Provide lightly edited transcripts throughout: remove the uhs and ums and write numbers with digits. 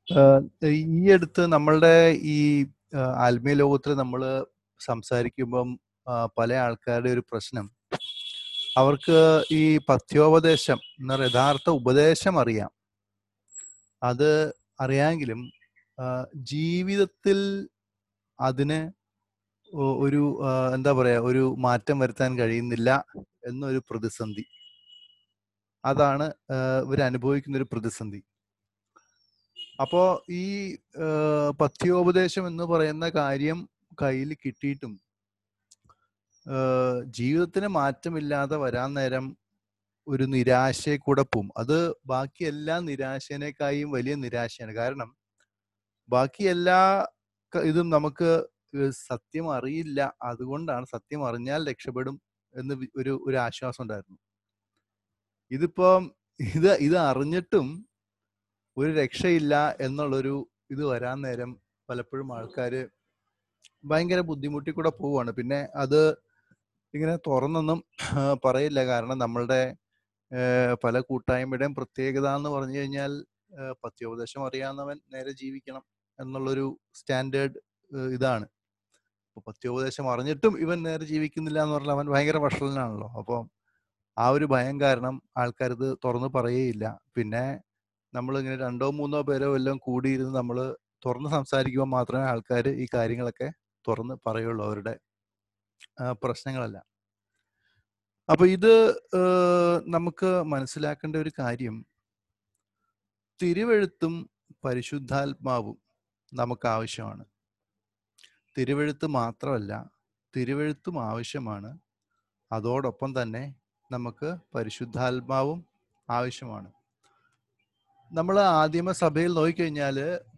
ആഹ് ഈ അടുത്ത് നമ്മളുടെ ഈ ആത്മീയ ലോകത്തിൽ നമ്മൾ സംസാരിക്കുമ്പം പല ആൾക്കാരുടെ ഒരു പ്രശ്നം, അവർക്ക് ഈ പഥ്യോപദേശം എന്ന യഥാർത്ഥ ഉപദേശം അറിയാം. അത് അറിയാമെങ്കിലും ജീവിതത്തിൽ അതിന് ഒരു എന്താ പറയാ, ഒരു മാറ്റം വരുത്താൻ കഴിയുന്നില്ല എന്നൊരു പ്രതിസന്ധി. അതാണ് ഇവരനുഭവിക്കുന്ന ഒരു പ്രതിസന്ധി. അപ്പോ ഈ പഥ്യോപദേശം എന്ന് പറയുന്ന കാര്യം കയ്യിൽ കിട്ടിയിട്ടും ജീവിതത്തിന് മാറ്റമില്ലാതെ വരാൻ നേരം ഒരു നിരാശയെ കൂടെ പോവും. അത് ബാക്കി എല്ലാ നിരാശേനേക്കായും വലിയ നിരാശയാണ്. കാരണം ബാക്കി എല്ലാ ഇതും നമുക്ക് സത്യം അറിയില്ല, അതുകൊണ്ടാണ് സത്യം അറിഞ്ഞാൽ രക്ഷപ്പെടും എന്ന് ഒരു ആശ്വാസം ഉണ്ടായിരുന്നു. ഇതിപ്പം ഇത് അറിഞ്ഞിട്ടും ഒരു രക്ഷയില്ല എന്നുള്ളൊരു ഇത് വരാൻ നേരം പലപ്പോഴും ആൾക്കാർ ഭയങ്കര ബുദ്ധിമുട്ടി കൂടെ പോവുകയാണ്. പിന്നെ അത് ഇങ്ങനെ തുറന്നൊന്നും പറയില്ല. കാരണം നമ്മളുടെ പല കൂട്ടായ്മയുടെയും പ്രത്യേകത എന്ന് പറഞ്ഞു കഴിഞ്ഞാൽ പഥ്യോപദേശം അറിയാവുന്നവൻ നേരെ ജീവിക്കണം എന്നുള്ളൊരു സ്റ്റാൻഡേർഡ് ഇതാണ്. അപ്പോൾ പഥ്യോപദേശം അറിഞ്ഞിട്ടും ഇവൻ നേരെ ജീവിക്കുന്നില്ല എന്ന് പറഞ്ഞാൽ അവൻ ഭയങ്കര വഷളനാണല്ലോ. അപ്പോൾ ആ ഒരു ഭയം കാരണം ആൾക്കാരിത് തുറന്ന് പറയുകയില്ല. പിന്നെ നമ്മളിങ്ങനെ 2 3 പേരോ എല്ലാം കൂടിയിരുന്ന് നമ്മൾ തുറന്ന് സംസാരിക്കുമ്പോൾ മാത്രമേ ആൾക്കാർ ഈ കാര്യങ്ങളൊക്കെ തുറന്ന് പറയുള്ളൂ, അവരുടെ പ്രശ്നങ്ങളല്ല. അപ്പൊ ഇത് നമുക്ക് മനസ്സിലാക്കേണ്ട ഒരു കാര്യം, തിരുവെഴുത്തും പരിശുദ്ധാത്മാവും നമുക്ക് ആവശ്യമാണ്. തിരുവെഴുത്ത് മാത്രമല്ല, തിരുവെഴുത്തും ആവശ്യമാണ്. അതോടൊപ്പം തന്നെ നമുക്ക് പരിശുദ്ധാത്മാവും ആവശ്യമാണ്. നമ്മൾ ആദിമ സഭയിൽ നോക്കിക്കഴിഞ്ഞാൽ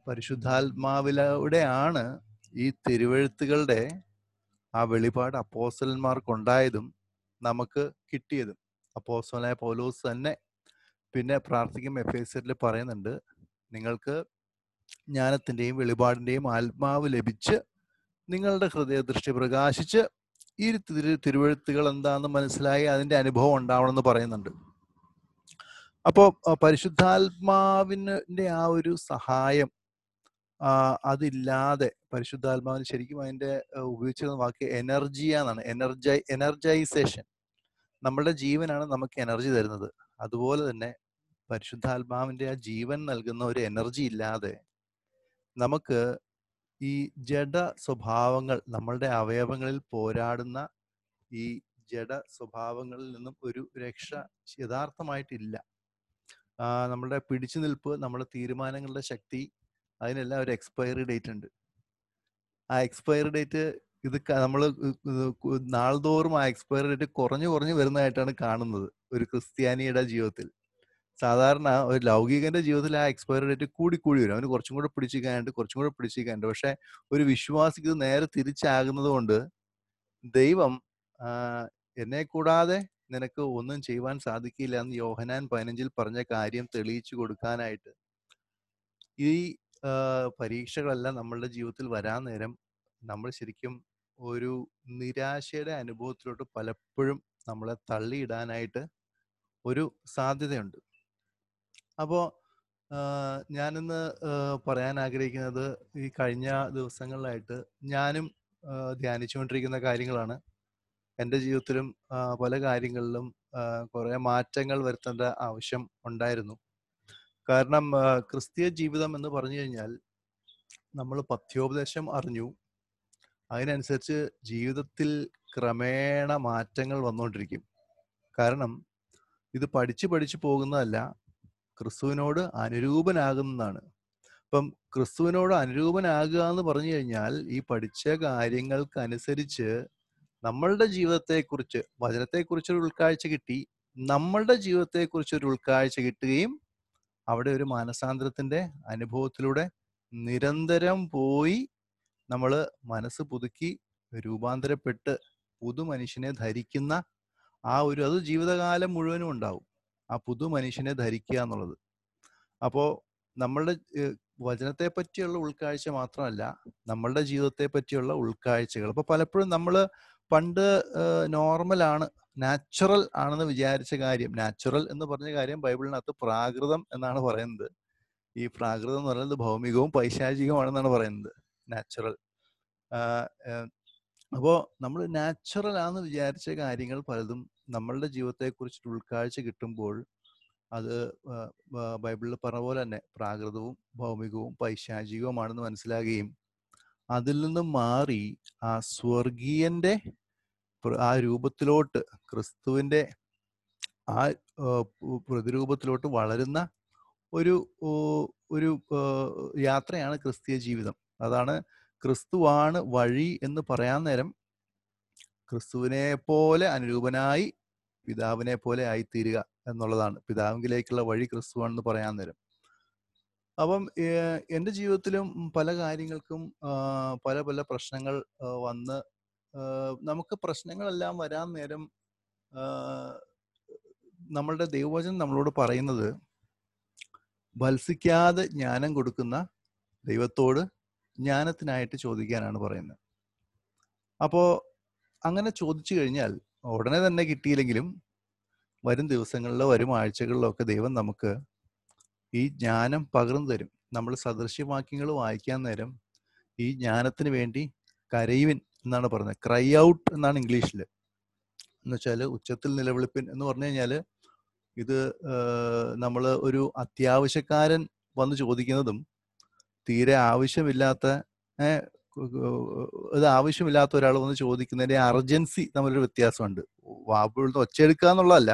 പരിശുദ്ധാത്മാവിലൂടെയാണ് ഈ തിരുവെഴുത്തുകളുടെ ആ വെളിപാട് അപ്പോസ്തലന്മാർക്കുണ്ടായതും നമുക്ക് കിട്ടിയതും. അപ്പോസ്തലനായ പൗലോസ് തന്നെ പിന്നെ പ്രാർത്ഥിക്കും എഫേസ്യരിൽ പറയുന്നുണ്ട്, നിങ്ങൾക്ക് ജ്ഞാനത്തിൻ്റെയും വെളിപാടിൻ്റെയും ആത്മാവ് ലഭിച്ച് നിങ്ങളുടെ ഹൃദയദൃഷ്ടി പ്രകാശിച്ച് ഈ തിരുവെഴുത്തുകൾ എന്താണെന്ന് മനസ്സിലായി അതിൻ്റെ അനുഭവം ഉണ്ടാവണമെന്ന് പറയുന്നുണ്ട്. അപ്പോൾ പരിശുദ്ധാത്മാവിൻ്റെ ആ ഒരു സഹായം അതില്ലാതെ, പരിശുദ്ധാത്മാവിന് ശരിക്കും അതിൻ്റെ ഉപയോഗിച്ചിരുന്ന വാക്ക് എനർജിയാന്നാണ്. എനർജൈസേഷൻ. നമ്മളുടെ ജീവനാണ് നമുക്ക് എനർജി തരുന്നത്. അതുപോലെ തന്നെ പരിശുദ്ധാത്മാവിൻ്റെ ആ ജീവൻ നൽകുന്ന ഒരു എനർജി ഇല്ലാതെ നമുക്ക് ഈ ജഡ സ്വഭാവങ്ങൾ, നമ്മളുടെ അവയവങ്ങളിൽ പോരാടുന്ന ഈ ജഡ സ്വഭാവങ്ങളിൽ നിന്നും ഒരു രക്ഷ യഥാർത്ഥമായിട്ടില്ല. നമ്മളുടെ പിടിച്ചു നിൽപ്പ്, നമ്മുടെ തീരുമാനങ്ങളുടെ ശക്തി, അതിനെല്ലാം ഒരു എക്സ്പയറി ഡേറ്റ് ഉണ്ട്. ആ എക്സ്പയറി ഡേറ്റ് ഇത് നമ്മൾ നാൾതോറും ആ എക്സ്പയറി ഡേറ്റ് കുറഞ്ഞു വരുന്നതായിട്ടാണ് കാണുന്നത് ഒരു ക്രിസ്ത്യാനിയുടെ ജീവിതത്തിൽ. സാധാരണ ഒരു ലൗകികന്റെ ജീവിതത്തിൽ ആ എക്സ്പയറി ഡേറ്റ് കൂടി വരും. അവന് കുറച്ചും കൂടെ പിടിച്ചിരിക്കാനുണ്ട്. പക്ഷെ ഒരു വിശ്വാസിക്ക് ഇത് നേരെ തിരിച്ചാകുന്നത് കൊണ്ട് ദൈവം എന്നെ കൂടാതെ നിനക്ക് ഒന്നും ചെയ്യുവാൻ സാധിക്കില്ല എന്ന് യോഹന്നാൻ 15 പറഞ്ഞ കാര്യം തെളിയിച്ചു കൊടുക്കാനായിട്ട് ഈ പരീക്ഷകളെല്ലാം നമ്മളുടെ ജീവിതത്തിൽ വരാൻ നേരം നമ്മൾ ശരിക്കും ഒരു നിരാശയുടെ അനുഭവത്തിലോട്ട് പലപ്പോഴും നമ്മളെ തള്ളിയിടാനായിട്ട് ഒരു സാധ്യതയുണ്ട്. അപ്പോൾ ഞാനിന്ന് പറയാൻ ആഗ്രഹിക്കുന്നത്, ഈ കഴിഞ്ഞ ദിവസങ്ങളിലായിട്ട് ഞാനും ധ്യാനിച്ചുകൊണ്ടിരിക്കുന്ന കാര്യങ്ങളാണ്. എൻ്റെ ജീവിതത്തിലും പല കാര്യങ്ങളിലും കുറേ മാറ്റങ്ങൾ വരുത്തേണ്ട ആവശ്യം ഉണ്ടായിരുന്നു. കാരണം ക്രിസ്തീയ ജീവിതം എന്ന് പറഞ്ഞു കഴിഞ്ഞാൽ നമ്മൾ പഥ്യോപദേശം അറിഞ്ഞു, അതിനനുസരിച്ച് ജീവിതത്തിൽ ക്രമേണ മാറ്റങ്ങൾ വന്നുകൊണ്ടിരിക്കും. കാരണം ഇത് പഠിച്ചു പോകുന്നതല്ല, ക്രിസ്തുവിനോട് അനുരൂപനാകുന്നതാണ്. അപ്പം ക്രിസ്തുവിനോട് അനുരൂപനാകുക എന്ന് പറഞ്ഞു കഴിഞ്ഞാൽ ഈ പഠിച്ച കാര്യങ്ങൾക്കനുസരിച്ച് നമ്മളുടെ ജീവിതത്തെക്കുറിച്ച്, വചനത്തെക്കുറിച്ചൊരു ഉൾക്കാഴ്ച കിട്ടി, നമ്മളുടെ ജീവിതത്തെക്കുറിച്ചൊരു ഉൾക്കാഴ്ച കിട്ടുകയും അവിടെ ഒരു മാനസാന്തരത്തിൻ്റെ അനുഭവത്തിലൂടെ നിരന്തരം പോയി നമ്മൾ മനസ്സ് പുതുക്കി രൂപാന്തരപ്പെട്ട് പുതു മനുഷ്യനെ ധരിക്കുന്ന ആ ഒരു, അത് ജീവിതകാലം മുഴുവനും ഉണ്ടാവും, ആ പുതു മനുഷ്യനെ ധരിക്കുക എന്നുള്ളത്. അപ്പോൾ നമ്മളുടെ വചനത്തെ പറ്റിയുള്ള ഉൾക്കാഴ്ച മാത്രമല്ല, നമ്മളുടെ ജീവിതത്തെ പറ്റിയുള്ള ഉൾക്കാഴ്ചകൾ. അപ്പോൾ പലപ്പോഴും നമ്മൾ പണ്ട് നോർമലാണ്, നാച്ചുറൽ ആണെന്ന് വിചാരിച്ച കാര്യം, നാച്ചുറൽ എന്ന് പറഞ്ഞ കാര്യം ബൈബിളിനകത്ത് പ്രാകൃതം എന്നാണ് പറയുന്നത്. ഈ പ്രാകൃതം എന്ന് പറയുന്നത് ഭൗമികവും പൈശാചികവുമാണെന്നാണ് പറയുന്നത്. നാച്ചുറൽ. അപ്പോൾ നമ്മൾ നാച്ചുറൽ ആണെന്ന് വിചാരിച്ച കാര്യങ്ങൾ പലതും നമ്മളുടെ ജീവിതത്തെക്കുറിച്ച് ഉൾക്കാഴ്ച കിട്ടുമ്പോൾ അത് ബൈബിളിൽ പറഞ്ഞ പോലെ തന്നെ പ്രാകൃതവും ഭൗമികവും പൈശാചികവുമാണെന്ന് മനസ്സിലാകുകയും അതിൽ നിന്നും മാറി ആ സ്വർഗീയന്റെ ആ രൂപത്തിലോട്ട്, ക്രിസ്തുവിന്റെ ആ പ്രതിരൂപത്തിലോട്ട് വളരുന്ന ഒരു ഒരു യാത്രയാണ് ക്രിസ്തീയ ജീവിതം. അതാണ് ക്രിസ്തുവാണ് വഴി എന്ന് പറയാൻ നേരം ക്രിസ്തുവിനെ പോലെ അനുരൂപനായി പിതാവിനെ പോലെ ആയിത്തീരുക എന്നുള്ളതാണ്. പിതാവിലേക്കുള്ള വഴി ക്രിസ്തുവാണെന്ന് പറയാൻ നേരം. അപ്പം എൻ്റെ ജീവിതത്തിലും പല കാര്യങ്ങൾക്കും പല പല പ്രശ്നങ്ങൾ വന്ന് നമുക്ക് പ്രശ്നങ്ങളെല്ലാം വരാൻ നേരം നമ്മളുടെ ദൈവവചനം നമ്മളോട് പറയുന്നത് ഭത്സിക്കാതെ ജ്ഞാനം കൊടുക്കുന്ന ദൈവത്തോട് ജ്ഞാനത്തിനായിട്ട് ചോദിക്കാനാണ് പറയുന്നത്. അപ്പോൾ അങ്ങനെ ചോദിച്ചു കഴിഞ്ഞാൽ ഉടനെ തന്നെ കിട്ടിയില്ലെങ്കിലും വരും ദിവസങ്ങളിലോ വരും ആഴ്ചകളിലോ ഒക്കെ ദൈവം നമുക്ക് ഈ ജ്ഞാനം പകർന്നു തരും. നമ്മൾ സദൃശ്യവാക്യങ്ങൾ വായിക്കാൻ നേരം ഈ ജ്ഞാനത്തിന് വേണ്ടി കരയുവിൻ എന്നാണ് പറഞ്ഞത്. ക്രൈ ഔട്ട് എന്നാണ് ഇംഗ്ലീഷിൽ. എന്ന് വെച്ചാൽ ഉച്ചത്തിൽ നിലവിളിപ്പിൻ എന്ന് പറഞ്ഞു കഴിഞ്ഞാൽ ഇത് നമ്മൾ ഒരു അത്യാവശ്യക്കാരൻ വന്ന് ചോദിക്കുന്നതും തീരെ ആവശ്യമില്ലാത്ത ഇത് ആവശ്യമില്ലാത്ത ഒരാൾ വന്ന് ചോദിക്കുന്നതിന്റെ അർജൻസി തമ്മിലൊരു വ്യത്യാസമുണ്ട്. വാപ്പുഴുന്ന് ഒച്ചയെടുക്കുക എന്നുള്ളതല്ല,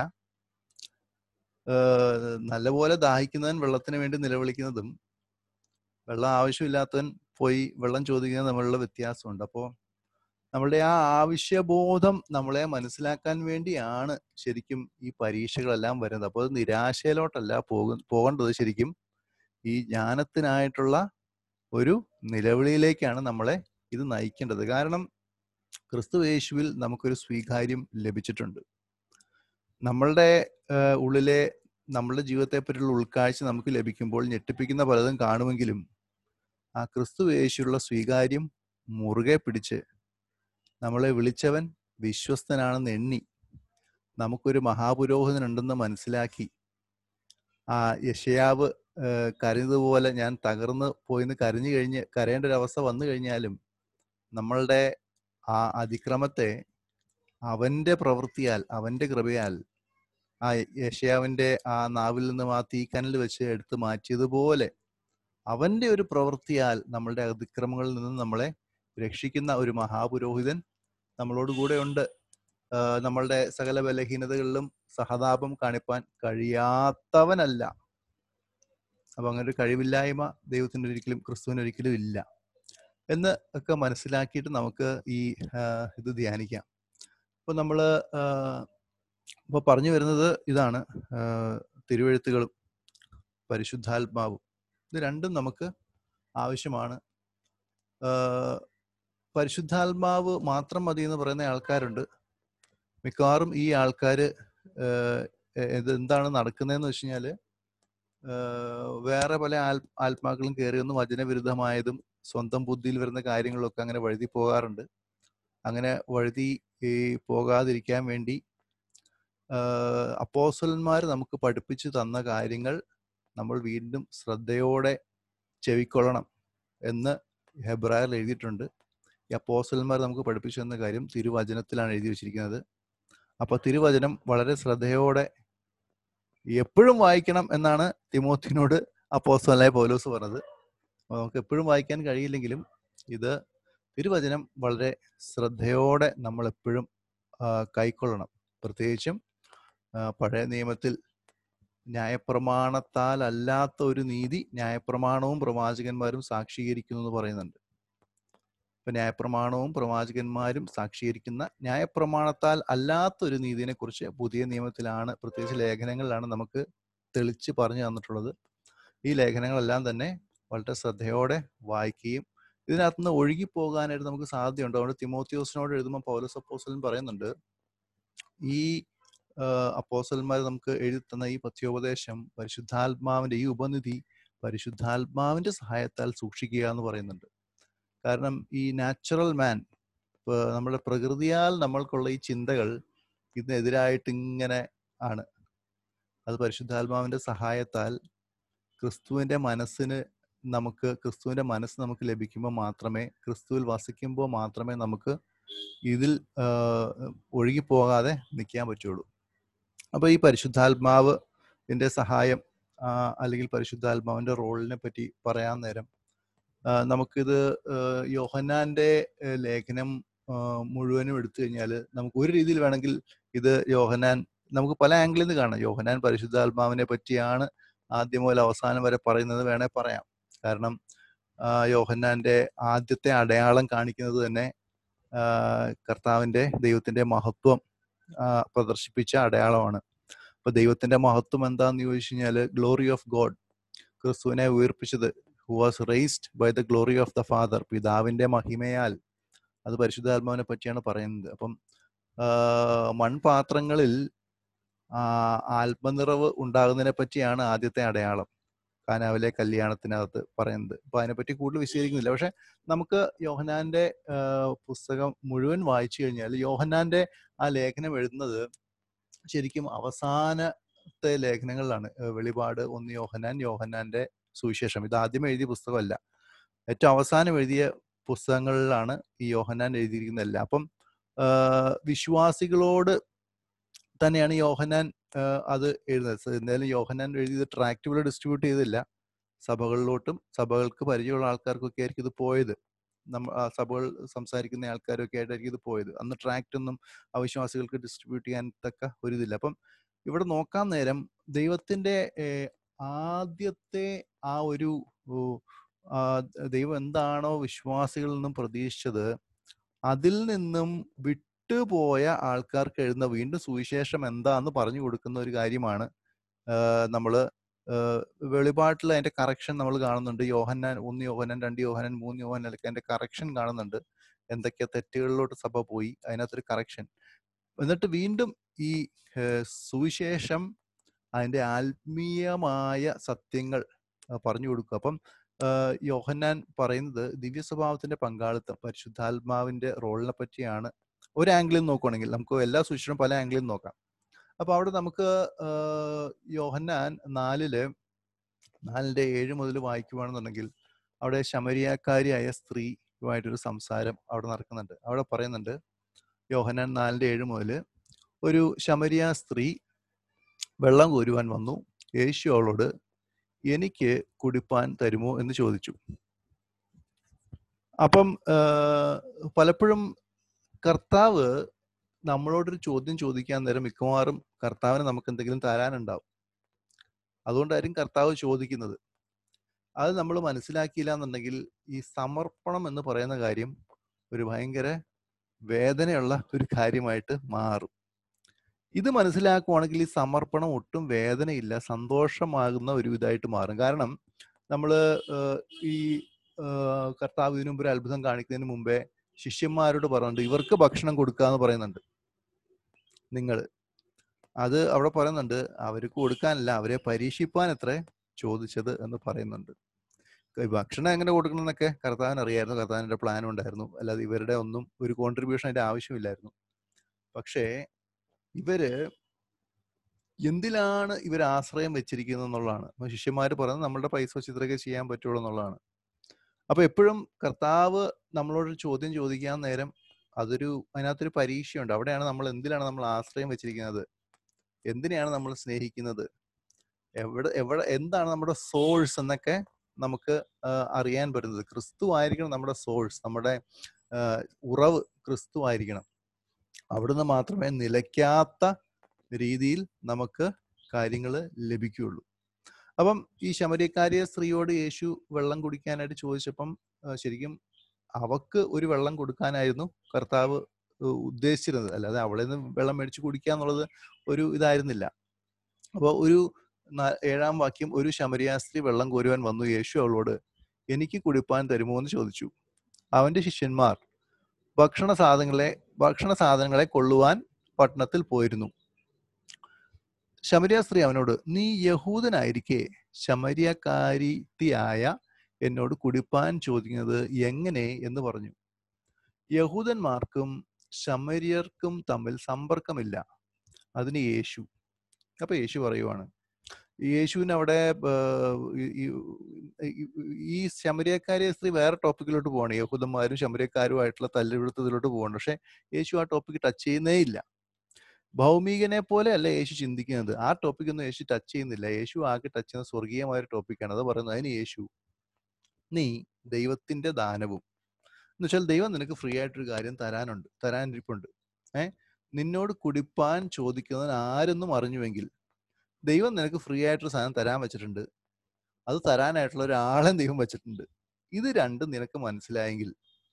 നല്ലപോലെ ദാഹിക്കുന്നവൻ വെള്ളത്തിന് വേണ്ടി നിലവിളിക്കുന്നതും വെള്ളം ആവശ്യമില്ലാത്തവൻ പോയി വെള്ളം ചോദിക്കുന്നത് തമ്മിലുള്ള വ്യത്യാസമുണ്ട്. അപ്പോൾ നമ്മളുടെ ആ ആവശ്യബോധം നമ്മളെ മനസ്സിലാക്കാൻ വേണ്ടിയാണ് ശരിക്കും ഈ പരീക്ഷകളെല്ലാം വരുന്നത്. അപ്പോൾ അത് നിരാശയിലോട്ടല്ല പോകേണ്ടത്. ശരിക്കും ഈ ജ്ഞാനത്തിനായിട്ടുള്ള ഒരു നിലവിളിയിലേക്കാണ് നമ്മളെ ഇത് നയിക്കേണ്ടത്. കാരണം ക്രിസ്തു യേശുവിൽ നമുക്കൊരു സ്വീകാര്യം ലഭിച്ചിട്ടുണ്ട്. നമ്മളുടെ ഉള്ളിലെ നമ്മളുടെ ജീവിതത്തെ പറ്റിയുള്ള ഉൾക്കാഴ്ച നമുക്ക് ലഭിക്കുമ്പോൾ ഞെട്ടിപ്പിക്കുന്ന പലതും കാണുമെങ്കിലും ആ ക്രിസ്തു യേശുവിലുള്ള സ്വീകാര്യം മുറുകെ പിടിച്ച് നമ്മളെ വിളിച്ചവൻ വിശ്വസ്തനാണെന്ന് എണ്ണി നമുക്കൊരു മഹാപുരോഹിതനുണ്ടെന്ന് മനസ്സിലാക്കി ആ യെശയ്യാവ് കരഞ്ഞതുപോലെ ഞാൻ തകർന്ന് പോയിന്ന് കരയേണ്ട ഒരു അവസ്ഥ വന്നു കഴിഞ്ഞാലും നമ്മളുടെ ആ അതിക്രമത്തെ അവന്റെ പ്രവൃത്തിയാൽ, അവന്റെ കൃപയാൽ, ആ യെശയ്യാവിന്റെ ആ നാവിൽ നിന്നും ആ തീക്കനൽ വെച്ച് എടുത്ത് മാറ്റിയതുപോലെ അവന്റെ ഒരു പ്രവൃത്തിയാൽ നമ്മളുടെ അതിക്രമങ്ങളിൽ നിന്നും നമ്മളെ രക്ഷിക്കുന്ന ഒരു മഹാപുരോഹിതൻ നമ്മളോട് കൂടെ ഉണ്ട്. നമ്മളുടെ സകല ബലഹീനതകളിലും സഹതാപം കാണിപ്പാൻ കഴിയാത്തവനല്ല. അപ്പൊ അങ്ങനെ ഒരു കഴിവില്ലായ്മ ദൈവത്തിന് ഒരിക്കലും, ക്രിസ്തുവിന് ഒരിക്കലും ഇല്ല എന്ന് ഒക്കെ മനസ്സിലാക്കിയിട്ട് നമുക്ക് ഈ ഇത് ധ്യാനിക്കാം. ഇപ്പൊ നമ്മള് ഇപ്പൊ പറഞ്ഞു വരുന്നത് ഇതാണ്, തിരുവെഴുത്തുകളും പരിശുദ്ധാത്മാവും ഇത് രണ്ടും നമുക്ക് ആവശ്യമാണ്. പരിശുദ്ധാത്മാവ് മാത്രം മതി എന്ന് പറയുന്ന ആൾക്കാരുണ്ട്. മിക്കവാറും ഈ ആൾക്കാര് എന്താണ് നടക്കുന്നതെന്ന് വെച്ച് കഴിഞ്ഞാല് വേറെ പല ആത്മാക്കളും കയറി വന്ന് വചനവിരുദ്ധമായതും സ്വന്തം ബുദ്ധിയിൽ വരുന്ന കാര്യങ്ങളൊക്കെ അങ്ങനെ വഴുതി പോകാറുണ്ട്. അങ്ങനെ വഴുതി പോകാതിരിക്കാൻ വേണ്ടി അപ്പോസ്തലന്മാർ നമുക്ക് പഠിപ്പിച്ചു തന്ന കാര്യങ്ങൾ നമ്മൾ വീണ്ടും ശ്രദ്ധയോടെ ചെവിക്കൊള്ളണം എന്ന് ഹെബ്രായറിൽ എഴുതിയിട്ടുണ്ട്. ഈ അപ്പോസ്തലന്മാർ നമുക്ക് പഠിപ്പിച്ചു തന്ന കാര്യം തിരുവചനത്തിലാണ് എഴുതി വെച്ചിരിക്കുന്നത്. അപ്പോൾ തിരുവചനം വളരെ ശ്രദ്ധയോടെ എപ്പോഴും വായിക്കണം എന്നാണ് തിമോത്തിനോട് അപ്പോസ്തലനായ പൗലോസ് പറഞ്ഞത്. നമുക്ക് എപ്പോഴും വായിക്കാൻ കഴിയില്ലെങ്കിലും ഇത് തിരുവചനം വളരെ ശ്രദ്ധയോടെ നമ്മൾ എപ്പോഴും കൈക്കൊള്ളണം. പ്രത്യേകിച്ചും പഴയ നിയമത്തിൽ ന്യായപ്രമാണത്താൽ അല്ലാത്ത ഒരു നീതി ന്യായപ്രമാണവും പ്രവാചകന്മാരും സാക്ഷീകരിക്കുന്നു എന്ന് പറയുന്നുണ്ട്. ഇപ്പൊ ന്യായപ്രമാണവും പ്രവാചകന്മാരും സാക്ഷീകരിക്കുന്ന ന്യായപ്രമാണത്താൽ അല്ലാത്ത ഒരു നീതിനെ കുറിച്ച് പുതിയ നിയമത്തിലാണ്, പ്രത്യേകിച്ച് ലേഖനങ്ങളിലാണ് നമുക്ക് തെളിച്ച് പറഞ്ഞു തന്നിട്ടുള്ളത്. ഈ ലേഖനങ്ങളെല്ലാം തന്നെ വളരെ ശ്രദ്ധയോടെ വായിക്കുകയും ഇതിനകത്ത് നിന്ന് ഒഴുകിപ്പോകാനായിട്ട് നമുക്ക് സാധ്യതയുണ്ട്. അതുകൊണ്ട് തിമോത്തിയോസിനോട് എഴുതുമ്പോൾ പൗലോസ് അപ്പോസ്തലൻ പറയുന്നുണ്ട്, ഈ അപ്പോസ്തലന്മാർ നമുക്ക് എഴുതി തന്ന ഈ പഥ്യോപദേശം പരിശുദ്ധാത്മാവിന്റെ ഈ ഉപനിധി പരിശുദ്ധാത്മാവിന്റെ സഹായത്താൽ സൂക്ഷിക്കുക എന്ന് പറയുന്നുണ്ട്. കാരണം ഈ നാച്ചുറൽ മാൻ, നമ്മുടെ പ്രകൃതിയാൽ നമ്മൾക്കുള്ള ഈ ചിന്തകൾ ഇതിനെതിരായിട്ട് ഇങ്ങനെ ആണ്. അത് പരിശുദ്ധാത്മാവിന്റെ സഹായത്താൽ ക്രിസ്തുവിൻ്റെ മനസ്സിന് ക്രിസ്തുവിൻ്റെ മനസ്സ് നമുക്ക് ലഭിക്കുമ്പോൾ മാത്രമേ, ക്രിസ്തുവിൽ വസിക്കുമ്പോൾ മാത്രമേ നമുക്ക് ഇതിൽ ഒഴുകിപ്പോകാതെ നിൽക്കാൻ പറ്റുള്ളൂ. അപ്പോൾ ഈ പരിശുദ്ധാത്മാവിൻ്റെ സഹായം അല്ലെങ്കിൽ പരിശുദ്ധാത്മാവിൻ്റെ റോളിനെ പറ്റി പറയാൻ നേരം നമുക്കിത് യോഹന്നാൻ്റെ ലേഖനം മുഴുവനും എടുത്തു കഴിഞ്ഞാൽ നമുക്ക് ഒരു രീതിയിൽ വേണമെങ്കിൽ ഇത് യോഹന്നാൻ നമുക്ക് പല ആംഗിളിൽ നിന്ന് കാണാം. യോഹന്നാൻ പരിശുദ്ധാത്മാവിനെ പറ്റിയാണ് ആദ്യം മുതൽ അവസാനം വരെ പറയുന്നത് വേണേൽ പറയാം. കാരണം യോഹന്നാൻ്റെ ആദ്യത്തെ അടയാളം കാണിക്കുന്നത് തന്നെ കർത്താവിൻ്റെ ദൈവത്തിൻ്റെ മഹത്വം പ്രദർശിപ്പിച്ച അടയാളമാണ്. അപ്പോൾ ദൈവത്തിൻ്റെ മഹത്വം എന്താണെന്ന് ചോദിച്ചു കഴിഞ്ഞാൽ, ഗ്ലോറി ഓഫ് ഗോഡ്, ക്രിസ്തുവിനെ ഉയർപ്പിച്ചത്, who was raised by the glory of the father, പിതാവിൻ്റെ മഹിമയാൽ, അത് പരിശുദ്ധാത്മാവിനെ പറ്റിയാണ് പറയുന്നത്. അപ്പം മൺപാത്രങ്ങളിൽ ആത്മനിറവ് ഉണ്ടാകുന്നതിനെ പറ്റിയാണ് ആദ്യത്തെ അടയാളം കാനാവിലെ കല്യാണത്തിനകത്ത് പറയുന്നത്. അപ്പോൾ അതിനെപ്പറ്റി കൂടുതൽ വിശദീകരിക്കുന്നില്ല. പക്ഷെ നമുക്ക് യോഹന്നാൻ്റെ പുസ്തകം മുഴുവൻ വായിച്ചു കഴിഞ്ഞാൽ യോഹന്നാൻ്റെ ആ ലേഖനം എഴുതുന്നത് ശരിക്കും അവസാനത്തെ ലേഖനങ്ങളിലാണ്. വെളിപാട്, 1 യോഹന്നാൻ, യോഹന്നാൻ്റെ സുവിശേഷം, ഇത് ആദ്യം എഴുതിയ പുസ്തകമല്ല, ഏറ്റവും അവസാനം എഴുതിയ പുസ്തകങ്ങളിലാണ് ഈ യോഹന്നാൻ എഴുതിയിരിക്കുന്നതല്ല. അപ്പം വിശ്വാസികളോട് തന്നെയാണ് യോഹന്നാൻ അത് എഴുതുന്നത്. എന്തായാലും യോഹന്നാൻ എഴുതിയത് ട്രാക്റ്റുകൾ ഡിസ്ട്രിബ്യൂട്ട് ചെയ്തില്ല, സഭകളിലോട്ടും സഭകൾക്ക് പരിചയമുള്ള ആൾക്കാർക്കൊക്കെ ആയിരിക്കും ഇത് പോയത്. സഭകൾ സംസാരിക്കുന്ന ആൾക്കാരൊക്കെ ആയിട്ടായിരിക്കും ഇത് പോയത്. അന്ന് ട്രാക്റ്റ് ഒന്നും അവിശ്വാസികൾക്ക് ഡിസ്ട്രിബ്യൂട്ട് ചെയ്യാൻ തക്ക ഒരിതില്ല. അപ്പം ഇവിടെ നോക്കാൻ നേരം ദൈവത്തിൻ്റെ ആദ്യത്തെ ആ ഒരു ദൈവം എന്താണോ വിശ്വാസികളിൽ നിന്നും പ്രതീക്ഷിച്ചത്, അതിൽ നിന്നും വിട്ടുപോയ ആൾക്കാർക്ക് എഴുതുന്ന വീണ്ടും സുവിശേഷം എന്താന്ന് പറഞ്ഞു കൊടുക്കുന്ന ഒരു കാര്യമാണ് നമ്മൾ വെളിപാട്ടിൽ അതിൻ്റെ കറക്ഷൻ നമ്മൾ കാണുന്നുണ്ട്. യോഹന്നാൻ 1 യോഹന്നാൻ, 2 യോഹന്നാൻ, 3 യോഹന്നാനൊക്കെ അതിൻ്റെ കറക്ഷൻ കാണുന്നുണ്ട്. എന്തൊക്കെ തെറ്റുകളിലോട്ട് സഭ പോയി, അതിനകത്തൊരു കറക്ഷൻ. എന്നിട്ട് വീണ്ടും ഈ സുവിശേഷം അതിൻ്റെ ആത്മീയമായ സത്യങ്ങൾ പറഞ്ഞു കൊടുക്കുക. അപ്പം യോഹന്നാൻ പറയുന്നത് ദിവ്യ സ്വഭാവത്തിൻ്റെ പങ്കാളിത്തം, പരിശുദ്ധാത്മാവിൻ്റെ റോളിനെ പറ്റിയാണ്. ഒരു ആംഗിളിൽ നോക്കുകയാണെങ്കിൽ നമുക്ക് എല്ലാ സുവിശേഷവും പല ആംഗിളിൽ നോക്കാം. അപ്പോൾ അവിടെ നമുക്ക് യോഹന്നാൻ 4:4 7 മുതൽ വായിക്കുകയാണെന്നുണ്ടെങ്കിൽ അവിടെ ശമരിയാക്കാരിയായ സ്ത്രീയുമായിട്ടൊരു സംസാരം അവിടെ നടക്കുന്നുണ്ട്. അവിടെ പറയുന്നുണ്ട്, യോഹന്നാൻ 4:7 മുതൽ, ഒരു ശമരിയ സ്ത്രീ വെള്ളം കോരുവാൻ വന്നു. യേശു അവളോട്, എനിക്ക് കുടിപ്പാൻ തരുമോ എന്ന് ചോദിച്ചു. അപ്പം പലപ്പോഴും കർത്താവ് നമ്മളോടൊരു ചോദ്യം ചോദിക്കാൻ നേരം മിക്കവാറും കർത്താവിന് നമുക്ക് എന്തെങ്കിലും തരാനുണ്ടാവും. അതുകൊണ്ടായിരിക്കും കർത്താവ് ചോദിക്കുന്നത്. അത് നമ്മൾ മനസ്സിലാക്കിയില്ല എന്നുണ്ടെങ്കിൽ ഈ സമർപ്പണം എന്ന് പറയുന്ന കാര്യം ഒരു ഭയങ്കര വേദനയുള്ള ഒരു കാര്യമായിട്ട് മാറും. ഇത് മനസ്സിലാക്കുവാണെങ്കിൽ ഈ സമർപ്പണം ഒട്ടും വേദനയില്ല, സന്തോഷമാകുന്ന ഒരു ഇതായിട്ട് മാറും. കാരണം നമ്മൾ ഈ കർത്താവ് ഇതിനു മുമ്പ് ഒരു അത്ഭുതം കാണിക്കുന്നതിന് മുമ്പേ ശിഷ്യന്മാരോട് പറയുന്നുണ്ട്, ഇവർക്ക് ഭക്ഷണം കൊടുക്കാന്ന് പറയുന്നുണ്ട്. നിങ്ങൾ അത് അവിടെ പറയുന്നുണ്ട്, അവർക്ക് കൊടുക്കാനല്ല, അവരെ പരീക്ഷിപ്പാൻ എത്ര ചോദിച്ചത് എന്ന് പറയുന്നുണ്ട്. ഭക്ഷണം എങ്ങനെ കൊടുക്കണം എന്നൊക്കെ കർത്താവിന് അറിയായിരുന്നു, കർത്താവിൻ്റെ പ്ലാൻ ഉണ്ടായിരുന്നു. അല്ലാതെ ഇവരുടെ ഒന്നും ഒരു കോൺട്രിബ്യൂഷൻ അതിൻ്റെ ആവശ്യമില്ലായിരുന്നു. പക്ഷേ ഇവര് എന്തിലാണ് ഇവർ ആശ്രയം വെച്ചിരിക്കുന്നത് എന്നുള്ളതാണ്. അപ്പൊ ശിഷ്യന്മാർ പറയുന്നത് നമ്മളുടെ പൈസ വെച്ച് ഇത്രയൊക്കെ ചെയ്യാൻ പറ്റുള്ളൂ എന്നുള്ളതാണ്. അപ്പൊ എപ്പോഴും കർത്താവ് നമ്മളോടൊരു ചോദ്യം ചോദിക്കാൻ നേരം അതിനകത്തൊരു പരീക്ഷയുണ്ട്. അവിടെയാണ് നമ്മൾ എന്തിലാണ് നമ്മൾ ആശ്രയം വെച്ചിരിക്കുന്നത്, എന്തിനെയാണ് നമ്മൾ സ്നേഹിക്കുന്നത്, എന്താണ് നമ്മുടെ സോഴ്സ് എന്നൊക്കെ നമുക്ക് അറിയാൻ പറ്റുന്നത്. ക്രിസ്തു ആയിരിക്കണം നമ്മുടെ സോഴ്സ്, നമ്മുടെ ഉറവ് ക്രിസ്തു ആയിരിക്കണം. അവിടുന്ന് മാത്രമേ നിലയ്ക്കാത്ത രീതിയിൽ നമുക്ക് കാര്യങ്ങൾ ലഭിക്കുകയുള്ളൂ. അപ്പം ഈ ശമര്യക്കാരിയ സ്ത്രീയോട് യേശു വെള്ളം കുടിക്കാനായിട്ട് ചോദിച്ചപ്പം ശരിക്കും അവക്ക് ഒരു വെള്ളം കൊടുക്കാനായിരുന്നു കർത്താവ് ഉദ്ദേശിച്ചിരുന്നത്, അല്ലാതെ അവളെ നിന്ന് വെള്ളം മേടിച്ച് കുടിക്കുക എന്നുള്ളത് ഒരു ഇതായിരുന്നില്ല. അപ്പോൾ 7-ാം വാക്യം, ഒരു ശമരിയ സ്ത്രീ വെള്ളം കോരുവാൻ വന്നു. യേശു അവളോട്, എനിക്ക് കുടിപ്പാൻ തരുമോ എന്ന് ചോദിച്ചു. അവന്റെ ശിഷ്യന്മാർ ഭക്ഷണ സാധനങ്ങളെ കൊള്ളുവാൻ പട്ടണത്തിൽ പോയിരുന്നു. ശമരിയ സ്ത്രീ അവനോട്, നീ യഹൂദനായിരിക്കെ ശമര്യക്കാരിയായ എന്നോട് കുടിപ്പാൻ ചോദിക്കുന്നത് എങ്ങനെ എന്ന് പറഞ്ഞു. യഹൂദന്മാർക്കും ശമര്യർക്കും തമ്മിൽ സമ്പർക്കമില്ല. അതിന് യേശു പറയുവാണ്, യേശുവിന് അവിടെ ഈ ശമരിയക്കാരി സ്ത്രീ വേറെ ടോപ്പിക്കിലോട്ട് പോവാണ്. യഹൂദന്മാരും ശമരിയക്കാരുമായിട്ടുള്ള തല്ലുപിടുത്തത്തിലോട്ട് പോവാണ്. പക്ഷെ യേശു ആ ടോപ്പിക്ക് ടച്ച് ചെയ്യുന്നേ ഇല്ല. ഭൗമികനെ പോലെ അല്ല യേശു ചിന്തിക്കുന്നത്. ആ ടോപ്പിക്കൊന്നും യേശു ടച്ച് ചെയ്യുന്നില്ല. യേശു ആകെ ടച്ച് ചെയ്യുന്ന സ്വർഗീയമായ ഒരു ടോപ്പിക്കാണ്. അത് പറയുന്നത് അതിന് യേശു, നീ ദൈവത്തിന്റെ ദാനവും എന്ന് വെച്ചാൽ ദൈവം നിനക്ക് ഫ്രീ ആയിട്ടൊരു കാര്യം തരാനിരിപ്പുണ്ട്. നിന്നോട് കുടിപ്പാൻ ചോദിക്കുന്നവൻ ആരെന്നും അറിഞ്ഞുവെങ്കിൽ ദൈവം നിനക്ക് ഫ്രീ ആയിട്ടൊരു സാധനം തരാൻ വെച്ചിട്ടുണ്ട്. അത് തരാനായിട്ടുള്ള ഒരാളെ ദൈവം വെച്ചിട്ടുണ്ട്. ഇത് രണ്ടും നിനക്ക് മനസ്സിലായെങ്കിൽ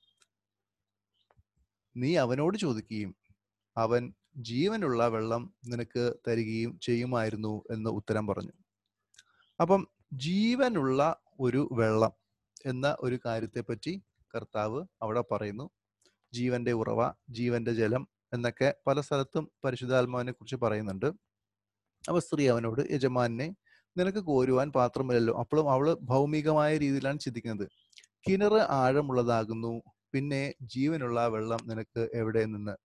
നീ അവനോട് ചോദിക്കുകയും അവൻ ജീവനുള്ള വെള്ളം നിനക്ക് തരികയും ചെയ്യുമായിരുന്നു എന്ന് ഉത്തരം പറഞ്ഞു. അപ്പം ജീവനുള്ള ഒരു വെള്ളം എന്ന ഒരു കാര്യത്തെപ്പറ്റി കർത്താവ് അവിടെ പറയുന്നു. ജീവന്റെ ഉറവ, ജീവന്റെ ജലം എന്നൊക്കെ പല സ്ഥലത്തും പരിശുദ്ധാത്മാവിനെ കുറിച്ച് പറയുന്നുണ്ട്. അപ്പൊ സ്ത്രീ അവനോട്, യജമാനെ, നിനക്ക് കോരുവാൻ പാത്രമില്ലല്ലോ. അപ്പോഴും അവള് ഭൗമികമായ രീതിയിലാണ് ചിന്തിക്കുന്നത്. കിണറ് ആഴമുള്ളതാകുന്നു, പിന്നെ ജീവനുള്ള വെള്ളം നിനക്ക് എവിടെ നിന്ന്?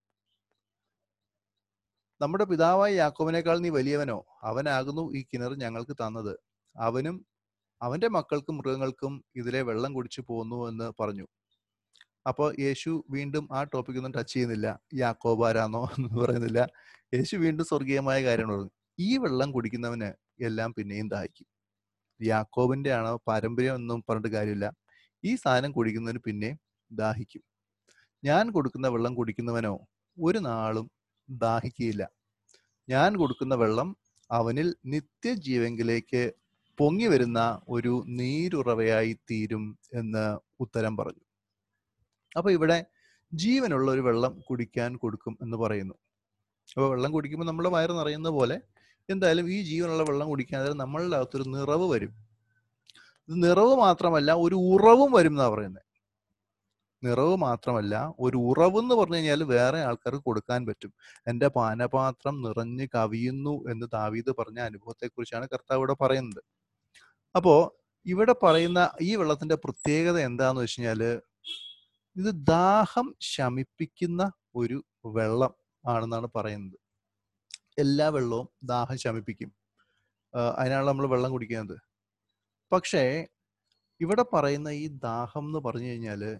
നമ്മുടെ പിതാവായ യാക്കോബിനേക്കാൾ നീ വലിയവനോ? അവനാകുന്നു ഈ കിണർ ഞങ്ങൾക്ക് തന്നത്. അവനും അവന്റെ മക്കൾക്കും മൃഗങ്ങൾക്കും ഇതിലെ വെള്ളം കുടിച്ചു പോന്നു എന്ന് പറഞ്ഞു. അപ്പോൾ യേശു വീണ്ടും ആ ടോപ്പിക്കൊന്നും ടച്ച് ചെയ്യുന്നില്ല. യാക്കോബാരാന്നോ എന്ന് പറയുന്നില്ല. യേശു വീണ്ടും സ്വർഗീയമായ കാര്യങ്ങൾ പറഞ്ഞു. ഈ വെള്ളം കുടിക്കുന്നവന് എല്ലാം പിന്നെയും ദാഹിക്കും. യാക്കോബിന്റെ ആണോ പാരമ്പര്യം ഒന്നും പറഞ്ഞിട്ട് കാര്യമില്ല. ഈ സാധനം കുടിക്കുന്നവന് പിന്നെ ദാഹിക്കും. ഞാൻ കൊടുക്കുന്ന വെള്ളം കുടിക്കുന്നവനോ ഒരു നാളും ദാഹിക്കുകയില്ല. ഞാൻ കൊടുക്കുന്ന വെള്ളം അവനിൽ നിത്യജീവങ്കിലേക്ക് പൊങ്ങി വരുന്ന ഒരു നീരുറവയായി തീരും എന്ന് ഉത്തരം പറഞ്ഞു. അപ്പൊ ഇവിടെ ജീവനുള്ള ഒരു വെള്ളം കുടിക്കാൻ കൊടുക്കും എന്ന് പറയുന്നു. അപ്പോൾ വെള്ളം കുടിക്കുമ്പോൾ നമ്മുടെ വയറ് നിറയുന്ന പോലെ എന്തായാലും ഈ ജീവനുള്ള വെള്ളം കുടിക്കാതെ നമ്മളുടെ അകത്തൊരു നിറവ് വരും. ഇത് നിറവ് മാത്രമല്ല, ഒരു ഉറവും വരും എന്നാ പറയുന്നത്. നിറവ് മാത്രമല്ല, ഒരു ഉറവെന്ന് പറഞ്ഞു കഴിഞ്ഞാൽ വേറെ ആൾക്കാർക്ക് കൊടുക്കാൻ പറ്റും. എൻ്റെ പാനപാത്രം നിറഞ്ഞു കവിയുന്നു എന്ന് ദാവീദ് പറഞ്ഞ അനുഭവത്തെക്കുറിച്ചാണ് കർത്താവ് ഇവിടെ പറയുന്നത്. അപ്പോ ഇവിടെ പറയുന്ന ഈ വെള്ളത്തിന്റെ പ്രത്യേകത എന്താന്ന് വെച്ച് കഴിഞ്ഞാല്, ഇത് ദാഹം ശമിപ്പിക്കുന്ന ഒരു വെള്ളം ആണെന്നാണ് പറയുന്നത്. എല്ലാ വെള്ളവും ദാഹം ശമിപ്പിക്കും. അതിനാണ് നമ്മൾ വെള്ളം കുടിക്കുന്നത്. പക്ഷേ ഇവിടെ പറയുന്ന ഈ ദാഹം എന്ന് പറഞ്ഞു കഴിഞ്ഞാല്,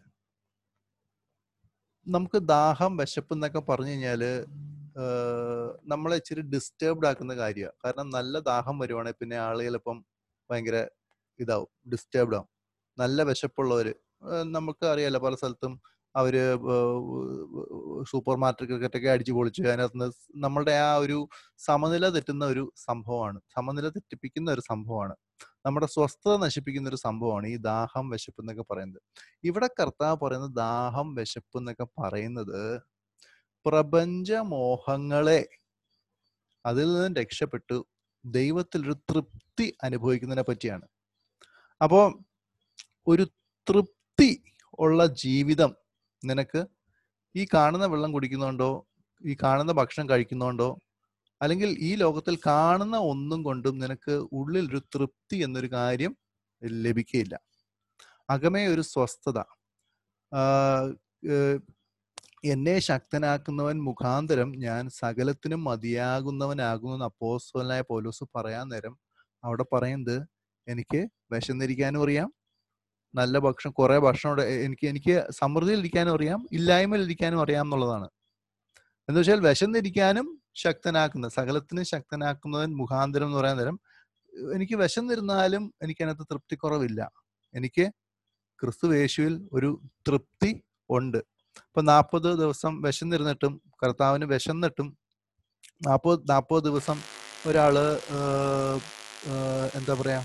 നമുക്ക് ദാഹം, വിശപ്പ് എന്നൊക്കെ പറഞ്ഞു കഴിഞ്ഞാല് നമ്മളെ ഇച്ചിരി ഡിസ്റ്റർബ്ഡ് ആക്കുന്ന കാര്യമാണ്. കാരണം നല്ല ദാഹം വരുവാണെങ്കിൽ പിന്നെ ആള് ചിലപ്പം ഭയങ്കര ഇതാവും, ഡിസ്റ്റർബ്ഡ് ആവും. നല്ല വിശപ്പുള്ളവര്, നമുക്ക് അറിയാലോ പല സ്ഥലത്തും അവര് സൂപ്പർ മാർക്കറ്റൊക്കെ അടിച്ചു പൊളിച്ച് അതിനകത്ത് നമ്മളുടെ ആ ഒരു സമനില തെറ്റുന്ന ഒരു സംഭവമാണ്, സമനില തെറ്റിപ്പിക്കുന്ന ഒരു സംഭവമാണ്, നമ്മുടെ സ്വസ്ഥത നശിപ്പിക്കുന്ന ഒരു സംഭവമാണ് ഈ ദാഹം, വിശപ്പ് എന്നൊക്കെ പറയുന്നത്. ഇവിടെ കർത്താവ് പറയുന്നത് ദാഹം, വിശപ്പ് എന്നൊക്കെ പറയുന്നത് പ്രപഞ്ചമോഹങ്ങളെ അതിൽ നിന്നും രക്ഷപ്പെട്ടു ദൈവത്തിലൊരു തൃപ്തി അനുഭവിക്കുന്നതിനെ പറ്റിയാണ്. അപ്പോൾ ഒരു തൃപ്തി ഉള്ള ജീവിതം നിനക്ക് ഈ കാണുന്ന വെള്ളം കുടിക്കുന്നതുകൊണ്ടോ ഈ കാണുന്ന ഭക്ഷണം കഴിക്കുന്നതുകൊണ്ടോ അല്ലെങ്കിൽ ഈ ലോകത്തിൽ കാണുന്ന ഒന്നും കൊണ്ടും നിനക്ക് ഉള്ളിൽ ഒരു തൃപ്തി എന്നൊരു കാര്യം ലഭിക്കുകയില്ല. അകമേ ഒരു സ്വസ്ഥത. എന്നെ ശക്തനാക്കുന്നവൻ മുഖാന്തരം ഞാൻ സകലത്തിനും മതിയാകുന്നവനാകുന്നു അപ്പോസ്തലനായ പൗലോസ് പറയാൻ നേരം അവിടെ പറയുന്നത്, എനിക്ക് വിശന്നിരിക്കാനും അറിയാം, നല്ല ഭക്ഷണം, കുറെ ഭക്ഷണം എനിക്ക് സമൃദ്ധിയിൽ ഇരിക്കാനും അറിയാം, ഇല്ലായ്മയിൽ ഇരിക്കാനും അറിയാം എന്നുള്ളതാണ്. എന്ന് വെച്ചാൽ വിശന്നിരിക്കാനും ശക്തനാക്കുന്ന, സകലത്തിനും ശക്തനാക്കുന്നവൻ മുഖാന്തരം എന്ന് പറയാൻ നേരം എനിക്ക് വിശന്നിരുന്നാലും എനിക്ക് അതിനകത്ത് തൃപ്തിക്കുറവില്ല. എനിക്ക് ക്രിസ്തുയേശുവിൽ ഒരു തൃപ്തി ഉണ്ട്. ഇപ്പൊ 40 ദിവസം വിശന്നിരുന്നിട്ടും കർത്താവിന് വിശന്നിട്ടും 40 ദിവസം ഒരാള് എന്താ പറയാ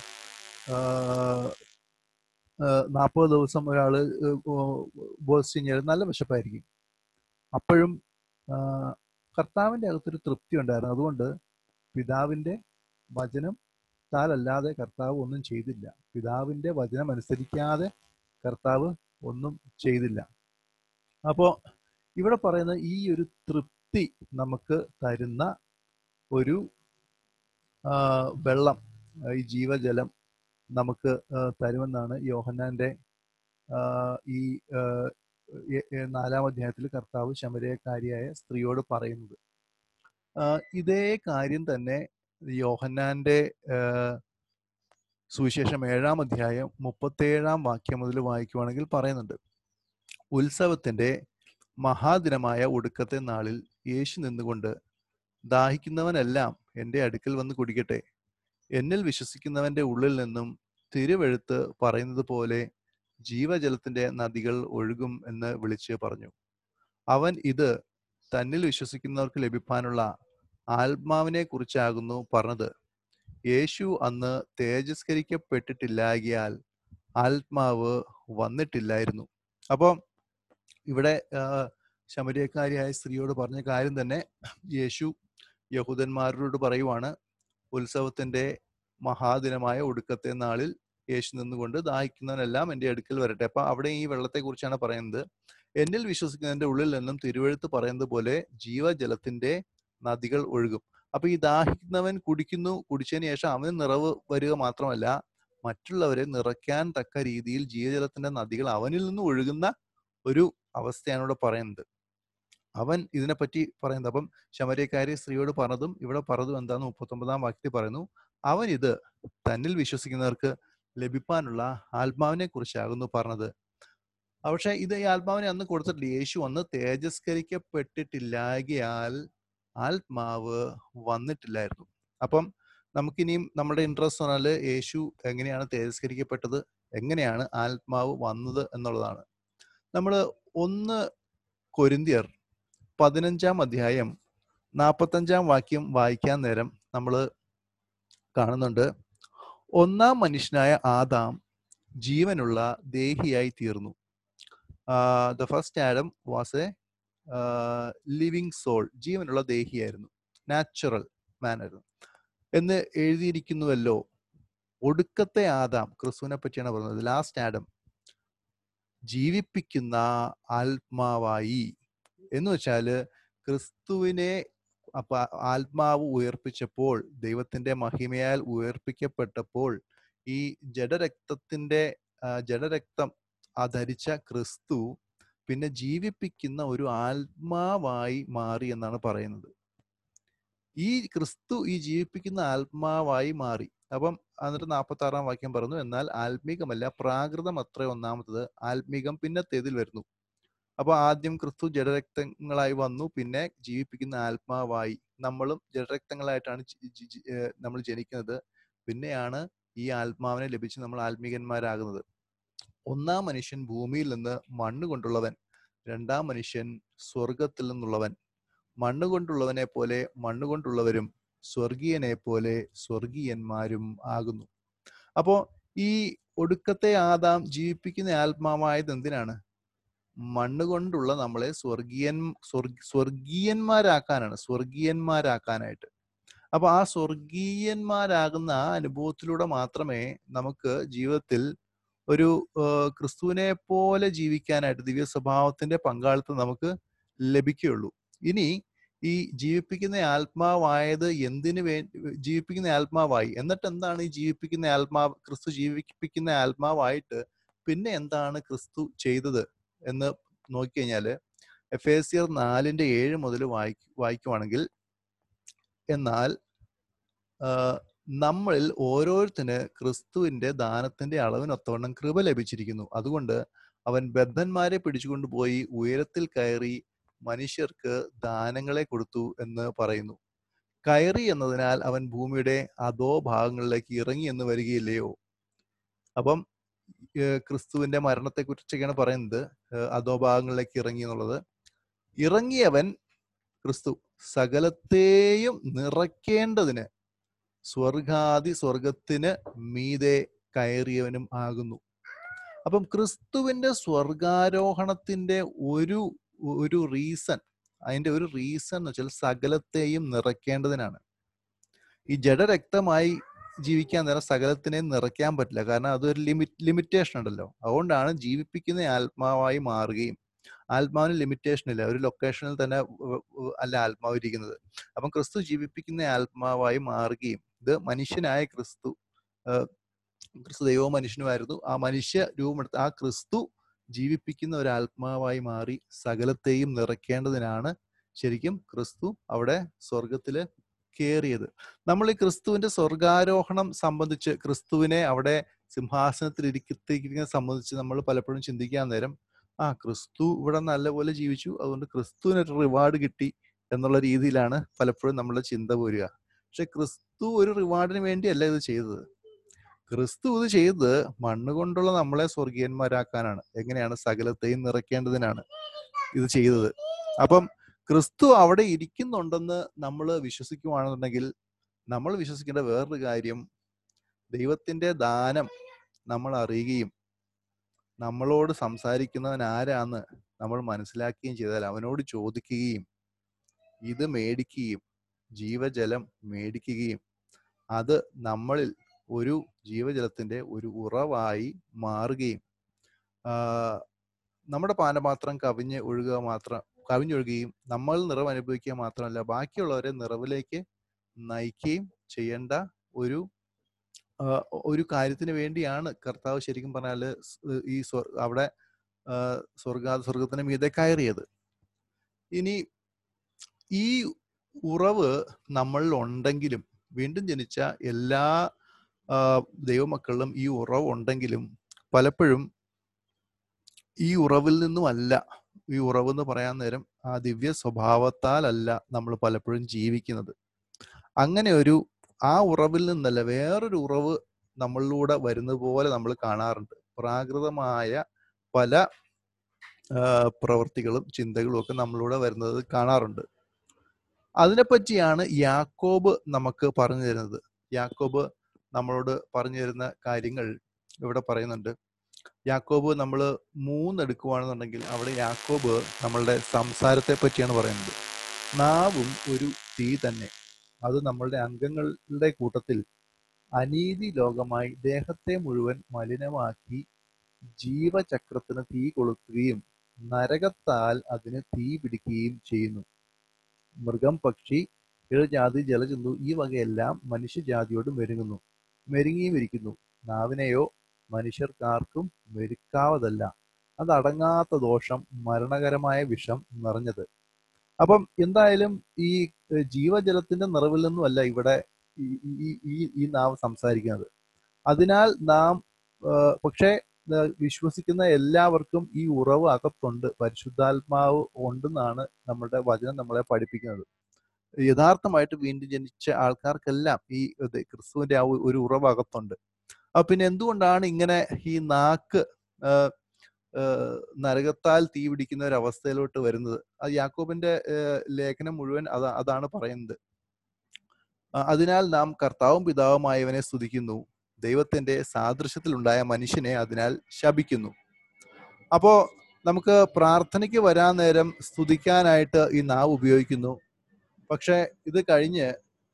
40 ദിവസം ഒരാള് ഉപവസിച്ച് കഴിഞ്ഞാൽ നല്ല വിശപ്പായിരിക്കും. അപ്പോഴും കർത്താവിൻ്റെ അകത്തൊരു തൃപ്തി ഉണ്ടായിരുന്നു. അതുകൊണ്ട് പിതാവിൻ്റെ വചനം താലല്ലാതെ കർത്താവ് ഒന്നും ചെയ്തില്ല. പിതാവിൻ്റെ വചനം അനുസരിക്കാതെ കർത്താവ് ഒന്നും ചെയ്തില്ല. അപ്പോൾ ഇവിടെ പറയുന്ന ഈ ഒരു തൃപ്തി നമുക്ക് തരുന്ന ഒരു വെള്ളം, ഈ ജീവജലം നമുക്ക് തരുമെന്നാണ് യോഹന്നാന്റെ ഈ 4-ാം അധ്യായത്തിൽ കർത്താവ് ശമരിയക്കാരിയായ സ്ത്രീയോട് പറയുന്നത്. ഇതേ കാര്യം തന്നെ യോഹന്നാന്റെ സുവിശേഷം 7-ാം അധ്യായം 37-ാം വാക്യം മുതൽ വായിക്കുവാണെങ്കിൽ പറയുന്നുണ്ട്, ഉത്സവത്തിന്റെ മഹാദിനമായ ഒടുക്കത്തെ നാളിൽ യേശു നിന്നുകൊണ്ട്, ദാഹിക്കുന്നവനെല്ലാം എൻ്റെ അടുക്കൽ വന്ന് കുടിക്കട്ടെ, എന്നിൽ വിശ്വസിക്കുന്നവന്റെ ഉള്ളിൽ നിന്നും തിരുവെഴുത്ത് പറയുന്നത് പോലെ ജീവജലത്തിന്റെ നദികൾ ഒഴുകും എന്ന് വിളിച്ച് പറഞ്ഞു. അവൻ ഇത് തന്നിൽ വിശ്വസിക്കുന്നവർക്ക് ലഭിക്കാനുള്ള ആത്മാവിനെ കുറിച്ചാകുന്നു പറഞ്ഞത്. യേശു അന്ന് തേജസ്കരിക്കപ്പെട്ടിട്ടില്ലാകിയാൽ ആത്മാവ് വന്നിട്ടില്ലായിരുന്നു. അപ്പം ഇവിടെ ശമരിയക്കാരിയായ സ്ത്രീയോട് പറഞ്ഞ കാര്യം തന്നെ യേശു യഹൂദന്മാരോട് പറയുവാണ്, ഉത്സവത്തിന്റെ മഹാദിനമായ ഒടുക്കത്തെ നാളിൽ യേശു നിന്നുകൊണ്ട് ദാഹിക്കുന്നവനെല്ലാം എൻ്റെ അടുക്കൽ വരട്ടെ. അപ്പൊ അവിടെ ഈ വെള്ളത്തെ കുറിച്ചാണ് പറയുന്നത്. എന്നിൽ വിശ്വസിക്കുന്നതിന്റെ ഉള്ളിൽ നിന്നും തിരുവെഴുത്ത് പറയുന്നത് പോലെ ജീവജലത്തിന്റെ നദികൾ ഒഴുകും. അപ്പൊ ഈ ദാഹിക്കുന്നവൻ കുടിക്കുന്നു, കുടിച്ചതിന് ശേഷം അവന് നിറവ് വരിക മാത്രമല്ല, മറ്റുള്ളവരെ നിറയ്ക്കാൻ തക്ക രീതിയിൽ ജീവജലത്തിന്റെ നദികൾ അവനിൽ നിന്ന് ഒഴുകുന്ന ഒരു അവസ്ഥയാണ് ഇവിടെ പറയുന്നത്. അവൻ ഇതിനെപ്പറ്റി പറയുന്നത്. അപ്പം ശമര്യക്കാരി സ്ത്രീയോട് പറഞ്ഞതും ഇവിടെ പറഞ്ഞതും എന്താന്ന് 39-ാം വാക്യത്തിൽ പറയുന്നു, അവൻ ഇത് തന്നിൽ വിശ്വസിക്കുന്നവർക്ക് ലഭിക്കാനുള്ള ആത്മാവിനെ കുറിച്ചാകുന്നു പറഞ്ഞത്. പക്ഷെ ഇത് ഈ ആത്മാവിനെ അന്ന് കൊടുത്തിട്ടില്ല. യേശു അന്ന് തേജസ്കരിക്കപ്പെട്ടിട്ടില്ലാകിയാൽ ആത്മാവ് വന്നിട്ടില്ലായിരുന്നു. അപ്പം നമുക്കിനിയും നമ്മുടെ ഇൻട്രസ്റ്റ് പറഞ്ഞാൽ യേശു എങ്ങനെയാണ് തേജസ്കരിക്കപ്പെട്ടത്, എങ്ങനെയാണ് ആത്മാവ് വന്നത് എന്നുള്ളതാണ്. നമ്മൾ 1 കൊരിന്ത്യർ 15-ാം അധ്യായം 45-ാം വാക്യം വായിക്കാൻ നേരം നമ്മൾ കാണുന്നുണ്ട്, ഒന്നാം മനുഷ്യനായ ആദാം ജീവനുള്ള ദേഹിയായി തീർന്നു. The first Adam was a living soul, ജീവനുള്ള ദേഹിയായിരുന്നു, നാച്ചുറൽ മാൻ ആയിരുന്നു എന്ന് എഴുതിയിരിക്കുന്നുവല്ലോ. ഒടുക്കത്തെ ആദാം, ക്രിസ്തുവിനെ പറ്റിയാണ് പറയുന്നത്, ലാസ്റ്റ് ആഡം ജീവിപ്പിക്കുന്ന ആത്മാവായി. എന്ന് വെച്ചാല് ക്രിസ്തുവിനെ ആത്മാവ് ഉയർപ്പിച്ചപ്പോൾ, ദൈവത്തിന്റെ മഹിമയാൽ ഉയർപ്പിക്കപ്പെട്ടപ്പോൾ, ഈ ജഡരക്തം ധരിച്ച ക്രിസ്തു പിന്നെ ജീവിപ്പിക്കുന്ന ഒരു ആത്മാവായി മാറി എന്നാണ് പറയുന്നത്. ഈ ക്രിസ്തു ഈ ജീവിപ്പിക്കുന്ന ആത്മാവായി മാറി. അപ്പം എന്നിട്ട് 46-ാം വാക്യം പറഞ്ഞു, എന്നാൽ ആത്മീകമല്ല പ്രാകൃതം അത്ര ഒന്നാമത്തത്, ആത്മീകം പിന്നത്തേതിൽ വരുന്നു. അപ്പൊ ആദ്യം ക്രിസ്തു ജഡരക്തങ്ങളായി വന്നു, പിന്നെ ജീവിപ്പിക്കുന്ന ആത്മാവായി. നമ്മളും ജഡരക്തങ്ങളായിട്ടാണ് നമ്മൾ ജനിക്കുന്നത്, പിന്നെയാണ് ഈ ആത്മാവിനെ ലഭിച്ച് നമ്മൾ ആത്മീകന്മാരാകുന്നത്. ഒന്നാം മനുഷ്യൻ ഭൂമിയിൽ നിന്ന് മണ്ണ് കൊണ്ടുള്ളവൻ, രണ്ടാം മനുഷ്യൻ സ്വർഗത്തിൽ നിന്നുള്ളവൻ. മണ്ണ് കൊണ്ടുള്ളവനെ പോലെ മണ്ണുകൊണ്ടുള്ളവരും സ്വർഗീയനെ പോലെ സ്വർഗീയന്മാരും ആകുന്നു. അപ്പോ ഈ ഒടുക്കത്തെ ആദാം ജീവിപ്പിക്കുന്ന ആത്മാവായത് എന്തിനാണ്? മണ്ണ് കൊണ്ടുള്ള നമ്മളെ സ്വർഗീയന്മാരാക്കാനായിട്ട്. അപ്പൊ ആ സ്വർഗീയന്മാരാകുന്ന ആ അനുഭവത്തിലൂടെ മാത്രമേ നമുക്ക് ജീവിതത്തിൽ ഒരു ക്രിസ്തുവിനെ പോലെ ജീവിക്കാനായിട്ട് ദിവ്യ സ്വഭാവത്തിന്റെ പങ്കാളിത്തം നമുക്ക് ലഭിക്കുകയുള്ളൂ. ഇനി ഈ ജീവിപ്പിക്കുന്ന ആത്മാവായത് എന്തിനു ജീവിപ്പിക്കുന്ന ആത്മാവായി, എന്നിട്ട് എന്താണ് ഈ ജീവിപ്പിക്കുന്ന ആത്മാവ്, ക്രിസ്തു ജീവിപ്പിക്കുന്ന ആത്മാവായിട്ട് പിന്നെ എന്താണ് ക്രിസ്തു ചെയ്തത് എന്ന് നോക്കിക്കഴിഞ്ഞാല് എഫേസ്യർ 4:7 മുതൽ വായിക്കുവാണെങ്കിൽ, എന്നാൽ നമ്മളിൽ ഓരോരുത്തന് ക്രിസ്തുവിന്റെ ദാനത്തിന്റെ അളവിനൊത്തവണ്ണം കൃപ ലഭിച്ചിരിക്കുന്നു. അതുകൊണ്ട് അവൻ ബദ്ധന്മാരെ പിടിച്ചുകൊണ്ടുപോയി ഉയരത്തിൽ കയറി മനുഷ്യർക്ക് ദാനങ്ങളെ കൊടുത്തു എന്ന് പറയുന്നു. കയറി എന്നതിനാൽ അവൻ ഭൂമിയുടെ അധോ ഭാഗങ്ങളിലേക്ക് ഇറങ്ങി എന്ന് വരികയില്ലയോ? അപ്പം ക്രിസ്തുവിന്റെ മരണത്തെ കുറിച്ചൊക്കെയാണ് പറയുന്നത്, അധോഭാഗങ്ങളിലേക്ക് ഇറങ്ങി എന്നുള്ളത്. ഇറങ്ങിയവൻ ക്രിസ്തു സകലത്തെയും നിറയ്ക്കേണ്ടതിന് സ്വർഗത്തിന് മീതെ കയറിയവനും ആകുന്നു. അപ്പം ക്രിസ്തുവിന്റെ സ്വർഗാരോഹണത്തിന്റെ ഒരു റീസൺ, അതിന്റെ ഒരു റീസൺ എന്ന് വെച്ചാൽ സകലത്തെയും നിറയ്ക്കേണ്ടതിനാണ്. ഈ ജഡരക്തമായി ജീവിക്കാൻ നേരം സകലത്തിനെ നിറയ്ക്കാൻ പറ്റില്ല, കാരണം അതൊരു ലിമിറ്റേഷൻ ഉണ്ടല്ലോ. അതുകൊണ്ടാണ് ജീവിപ്പിക്കുന്ന ആത്മാവായി മാറുകയും, ആത്മാവിന് ലിമിറ്റേഷൻ ഇല്ല, ഒരു ലൊക്കേഷനിൽ തന്നെ അല്ല ആത്മാവ് ഇരിക്കുന്നത്. അപ്പം ക്രിസ്തു ജീവിപ്പിക്കുന്ന ആത്മാവായി മാറുകയും, ഇത് മനുഷ്യനായ ക്രിസ്തു ദൈവവും മനുഷ്യനുമായിരുന്നു, ആ മനുഷ്യ രൂപമെടുത്ത് ആ ക്രിസ്തു ജീവിപ്പിക്കുന്ന ഒരു ആത്മാവായി മാറി സകലത്തെയും നിറയ്ക്കേണ്ടതിനാണ് ശരിക്കും ക്രിസ്തു അവിടെ സ്വർഗത്തില് കയറിയത്. നമ്മൾ ഈ ക്രിസ്തുവിന്റെ സ്വർഗാരോഹണം സംബന്ധിച്ച്, ക്രിസ്തുവിനെ അവിടെ സിംഹാസനത്തിൽ ഇരിക്കുന്ന സംബന്ധിച്ച് നമ്മൾ പലപ്പോഴും ചിന്തിക്കാൻ നേരം, ക്രിസ്തു ഇവിടെ നല്ലപോലെ ജീവിച്ചു, അതുകൊണ്ട് ക്രിസ്തുവിനൊരു റിവാർഡ് കിട്ടി എന്നുള്ള രീതിയിലാണ് പലപ്പോഴും നമ്മുടെ ചിന്ത പോരുക. പക്ഷെ ക്രിസ്തു ഒരു റിവാർഡിന് വേണ്ടിയല്ല ഇത് ചെയ്തത്. ക്രിസ്തു ഇത് ചെയ്തത് മണ്ണ് കൊണ്ടുള്ള നമ്മളെ സ്വർഗീയന്മാരാക്കാനാണ്. എങ്ങനെയാണ്? സകലത്തെയും നിറയ്ക്കേണ്ടതിനാണ് ഇത് ചെയ്തത്. അപ്പം ക്രിസ്തു അവിടെ ഇരിക്കുന്നുണ്ടെന്ന് നമ്മൾ വിശ്വസിക്കുകയാണെന്നുണ്ടെങ്കിൽ, നമ്മൾ വിശ്വസിക്കേണ്ട വേറൊരു കാര്യം, ദൈവത്തിന്റെ ദാനം നമ്മൾ അറിയുകയും നമ്മളോട് സംസാരിക്കുന്നവൻ ആരാന്ന് നമ്മൾ മനസ്സിലാക്കുകയും ചെയ്താൽ അവനോട് ചോദിക്കുകയും ഇത് മേടിക്കുകയും ജീവജലം മേടിക്കുകയും അത് നമ്മളിൽ ഒരു ജീവജലത്തിന്റെ ഒരു ഉറവായി മാറുകയും നമ്മുടെ പാനപാത്രം കവിഞ്ഞൊഴുകുകയും നമ്മൾ നിറവ് അനുഭവിക്കുക മാത്രമല്ല ബാക്കിയുള്ളവരെ നിറവിലേക്ക് നയിക്കുകയും ചെയ്യേണ്ട ഒരു കാര്യത്തിന് വേണ്ടിയാണ് കർത്താവ് ശരിക്കും പറഞ്ഞാൽ ഈ അവിടെ സ്വർഗത്തിന് മീതെ കയറിയത്. ഇനി ഈ ഉറവ് നമ്മളിൽ ഉണ്ടെങ്കിലും, വീണ്ടും ജനിച്ച എല്ലാ ദൈവമക്കളിലും ഈ ഉറവ് ഉണ്ടെങ്കിലും പലപ്പോഴും ഈ ഉറവിൽ നിന്നുമല്ല, ഈ ഉറവെന്ന് പറയാൻ നേരം ആ ദിവ്യ സ്വഭാവത്താലല്ല നമ്മൾ പലപ്പോഴും ജീവിക്കുന്നത്. അങ്ങനെ ആ ഉറവിൽ നിന്നല്ല വേറൊരു ഉറവ് നമ്മളിലൂടെ വരുന്നത് പോലെ നമ്മൾ കാണാറുണ്ട്. പ്രാകൃതമായ പല പ്രവൃത്തികളും ചിന്തകളും ഒക്കെ നമ്മളിലൂടെ വരുന്നത് കാണാറുണ്ട്. അതിനെപ്പറ്റിയാണ് യാക്കോബ് നമുക്ക് പറഞ്ഞു തരുന്നത്. യാക്കോബ് നമ്മളോട് പറഞ്ഞു തരുന്ന കാര്യങ്ങൾ ഇവിടെ പറയുന്നുണ്ട്. യാക്കോബ് നമ്മൾ 3 എടുക്കുകയാണെന്നുണ്ടെങ്കിൽ അവിടെ യാക്കോബ് നമ്മളുടെ സംസാരത്തെ പറ്റിയാണ് പറയുന്നത്. നാവും ഒരു തീ തന്നെ, അത് നമ്മളുടെ അംഗങ്ങളുടെ കൂട്ടത്തിൽ അനീതി ലോകമായി ദേഹത്തെ മുഴുവൻ മലിനമാക്കി ജീവചക്രത്തിന് തീ കൊളുത്തുകയും നരകത്താൽ അതിന് തീ പിടിക്കുകയും ചെയ്യുന്നു. മൃഗം, പക്ഷി, ഇഴജാതി, ജലജന്തു ഈ വകയെല്ലാം മനുഷ്യജാതിയോട് മെരുങ്ങിയും ഇരിക്കുന്നു. നാവിനെയോ മനുഷ്യർക്കാർക്കും മെരുക്കാവതല്ല, അതടങ്ങാത്ത ദോഷം, മരണകരമായ വിഷം നിറഞ്ഞത്. അപ്പം എന്തായാലും ഈ ജീവജലത്തിന്റെ നിറവിൽ നിന്നുമല്ല ഇവിടെ ഈ നാവ് സംസാരിക്കുന്നത്. അതിനാൽ നാം പക്ഷേ വിശ്വസിക്കുന്ന എല്ലാവർക്കും ഈ ഉറവ് അകത്തുണ്ട്, പരിശുദ്ധാത്മാവ് ഉണ്ടെന്നാണ് നമ്മുടെ വചനം നമ്മളെ പഠിപ്പിക്കുന്നത്. യഥാർത്ഥമായിട്ട് വീണ്ടും ജനിച്ച ആൾക്കാർക്കെല്ലാം ഈ ക്രിസ്തുവിന്റെ ആ ഒരു ഉറവ് അകത്തുണ്ട്. പിന്നെ എന്തുകൊണ്ടാണ് ഇങ്ങനെ ഈ നാക്ക് നരകത്താൽ തീ പിടിക്കുന്ന ഒരു അവസ്ഥയിലോട്ട് വരുന്നത്? അത് യാക്കോബിന്റെ ലേഖനം മുഴുവൻ അതാണ് പറയുന്നത്. അതിനാൽ നാം കർത്താവും പിതാവുമായവനെ സ്തുതിക്കുന്നു, ദൈവത്തിന്റെ സാദൃശ്യത്തിലുണ്ടായ മനുഷ്യനെ അതിനാൽ ശപിക്കുന്നു. അപ്പോ നമുക്ക് പ്രാർത്ഥനയ്ക്ക് വരാൻ നേരം സ്തുതിക്കാനായിട്ട് ഈ നാവ് ഉപയോഗിക്കുന്നു. പക്ഷെ ഇത് കഴിഞ്ഞ്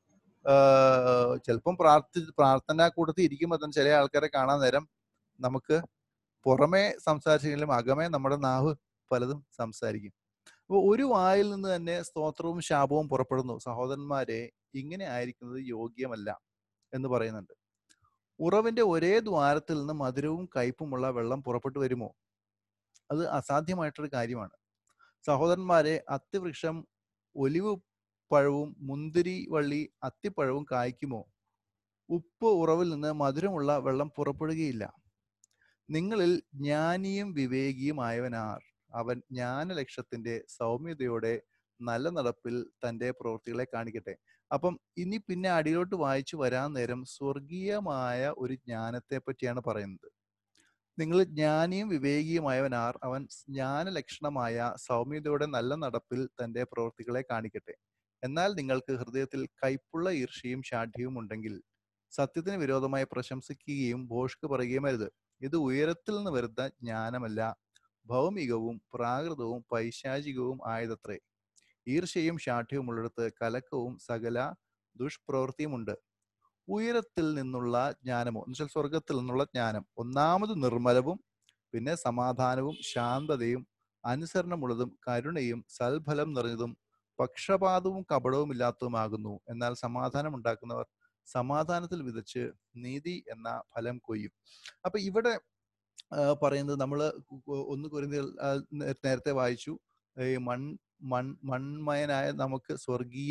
ചിലപ്പം പ്രാർത്ഥനാ കൂട്ടത്തിൽ ഇരിക്കുമ്പോൾ തന്നെ ചില ആൾക്കാരെ കാണാൻ നേരം നമുക്ക് പുറമേ സംസാരിച്ചെങ്കിലും അകമേ നമ്മുടെ നാവ് പലതും സംസാരിക്കും. അപ്പോൾ ഒരു വായിൽ നിന്ന് തന്നെ സ്തോത്രവും ശാപവും പുറപ്പെടുന്നു. സഹോദരന്മാരെ, ഇങ്ങനെ ആയിരിക്കുന്നത് യോഗ്യമല്ല എന്ന് പറയുന്നുണ്ട്. ഉറവിന്റെ ഒരേ ദ്വാരത്തിൽ നിന്ന് മധുരവും കയ്പുമുള്ള വെള്ളം പുറപ്പെട്ടു വരുമോ? അത് അസാധ്യമായിട്ടൊരു കാര്യമാണ്. സഹോദരന്മാരെ, അത്തിവൃക്ഷം ഒലിവ് പഴവും മുന്തിരി വള്ളി അത്തിപ്പഴവും കായ്ക്കുമോ? ഉപ്പ് ഉറവിൽ നിന്ന് മധുരമുള്ള വെള്ളം പുറപ്പെടുകയില്ല. നിങ്ങളിൽ ജ്ഞാനിയും വിവേകിയും ആയവനാർ, അവൻ ജ്ഞാനലക്ഷ്യത്തിന്റെ സൗമ്യതയോടെ നല്ല നടപ്പിൽ തൻ്റെ പ്രവൃത്തികളെ കാണിക്കട്ടെ. അപ്പം ഇനി പിന്നെ അടിയിലോട്ട് വായിച്ചു വരാൻ നേരം സ്വർഗീയമായ ഒരു ജ്ഞാനത്തെ പറ്റിയാണ് പറയുന്നത്. നിങ്ങൾ ജ്ഞാനിയും വിവേകിയുമായവനാർ, അവൻ ജ്ഞാനലക്ഷണമായ സൗമ്യതയോടെ നല്ല നടപ്പിൽ തൻ്റെ പ്രവൃത്തികളെ കാണിക്കട്ടെ. എന്നാൽ നിങ്ങൾക്ക് ഹൃദയത്തിൽ കയ്പുള്ള ഈർഷ്യയും ശാഠ്യവും ഉണ്ടെങ്കിൽ സത്യത്തിന് വിരോധമായി പ്രശംസിക്കുകയും ഭോഷ്ക് പറയുകയും അരുത്. ഇത് ഉയരത്തിൽ നിന്ന് വരുന്ന ജ്ഞാനമല്ല, ഭൗമികവും പ്രാകൃതവും പൈശാചികവും ആയതത്രേ. ഈർഷ്യയും ശാഠ്യവും ഉള്ളിടത്ത് കലക്കവും സകല ദുഷ്പ്രവൃത്തിയുമുണ്ട്. ഉയരത്തിൽ നിന്നുള്ള ജ്ഞാനമോ എന്നുവെച്ചാൽ സ്വർഗത്തിൽ നിന്നുള്ള ജ്ഞാനം ഒന്നാമത് നിർമ്മലവും, പിന്നെ സമാധാനവും ശാന്തതയും അനുസരണമുള്ളതും കരുണയും സൽഫലം നിറഞ്ഞതും പക്ഷപാതവും കപടവും ഇല്ലാത്തതുമാകുന്നു. എന്നാൽ സമാധാനം ഉണ്ടാക്കുന്നവർ സമാധാനത്തിൽ വിതച്ച് നീതി എന്ന ഫലം കൊയ്യും. അപ്പൊ ഇവിടെ പറയുന്നത് നമ്മൾ 1 കൊരിന്ത്യർ നേരത്തെ വായിച്ചു, ഈ മൺമയനായ നമുക്ക്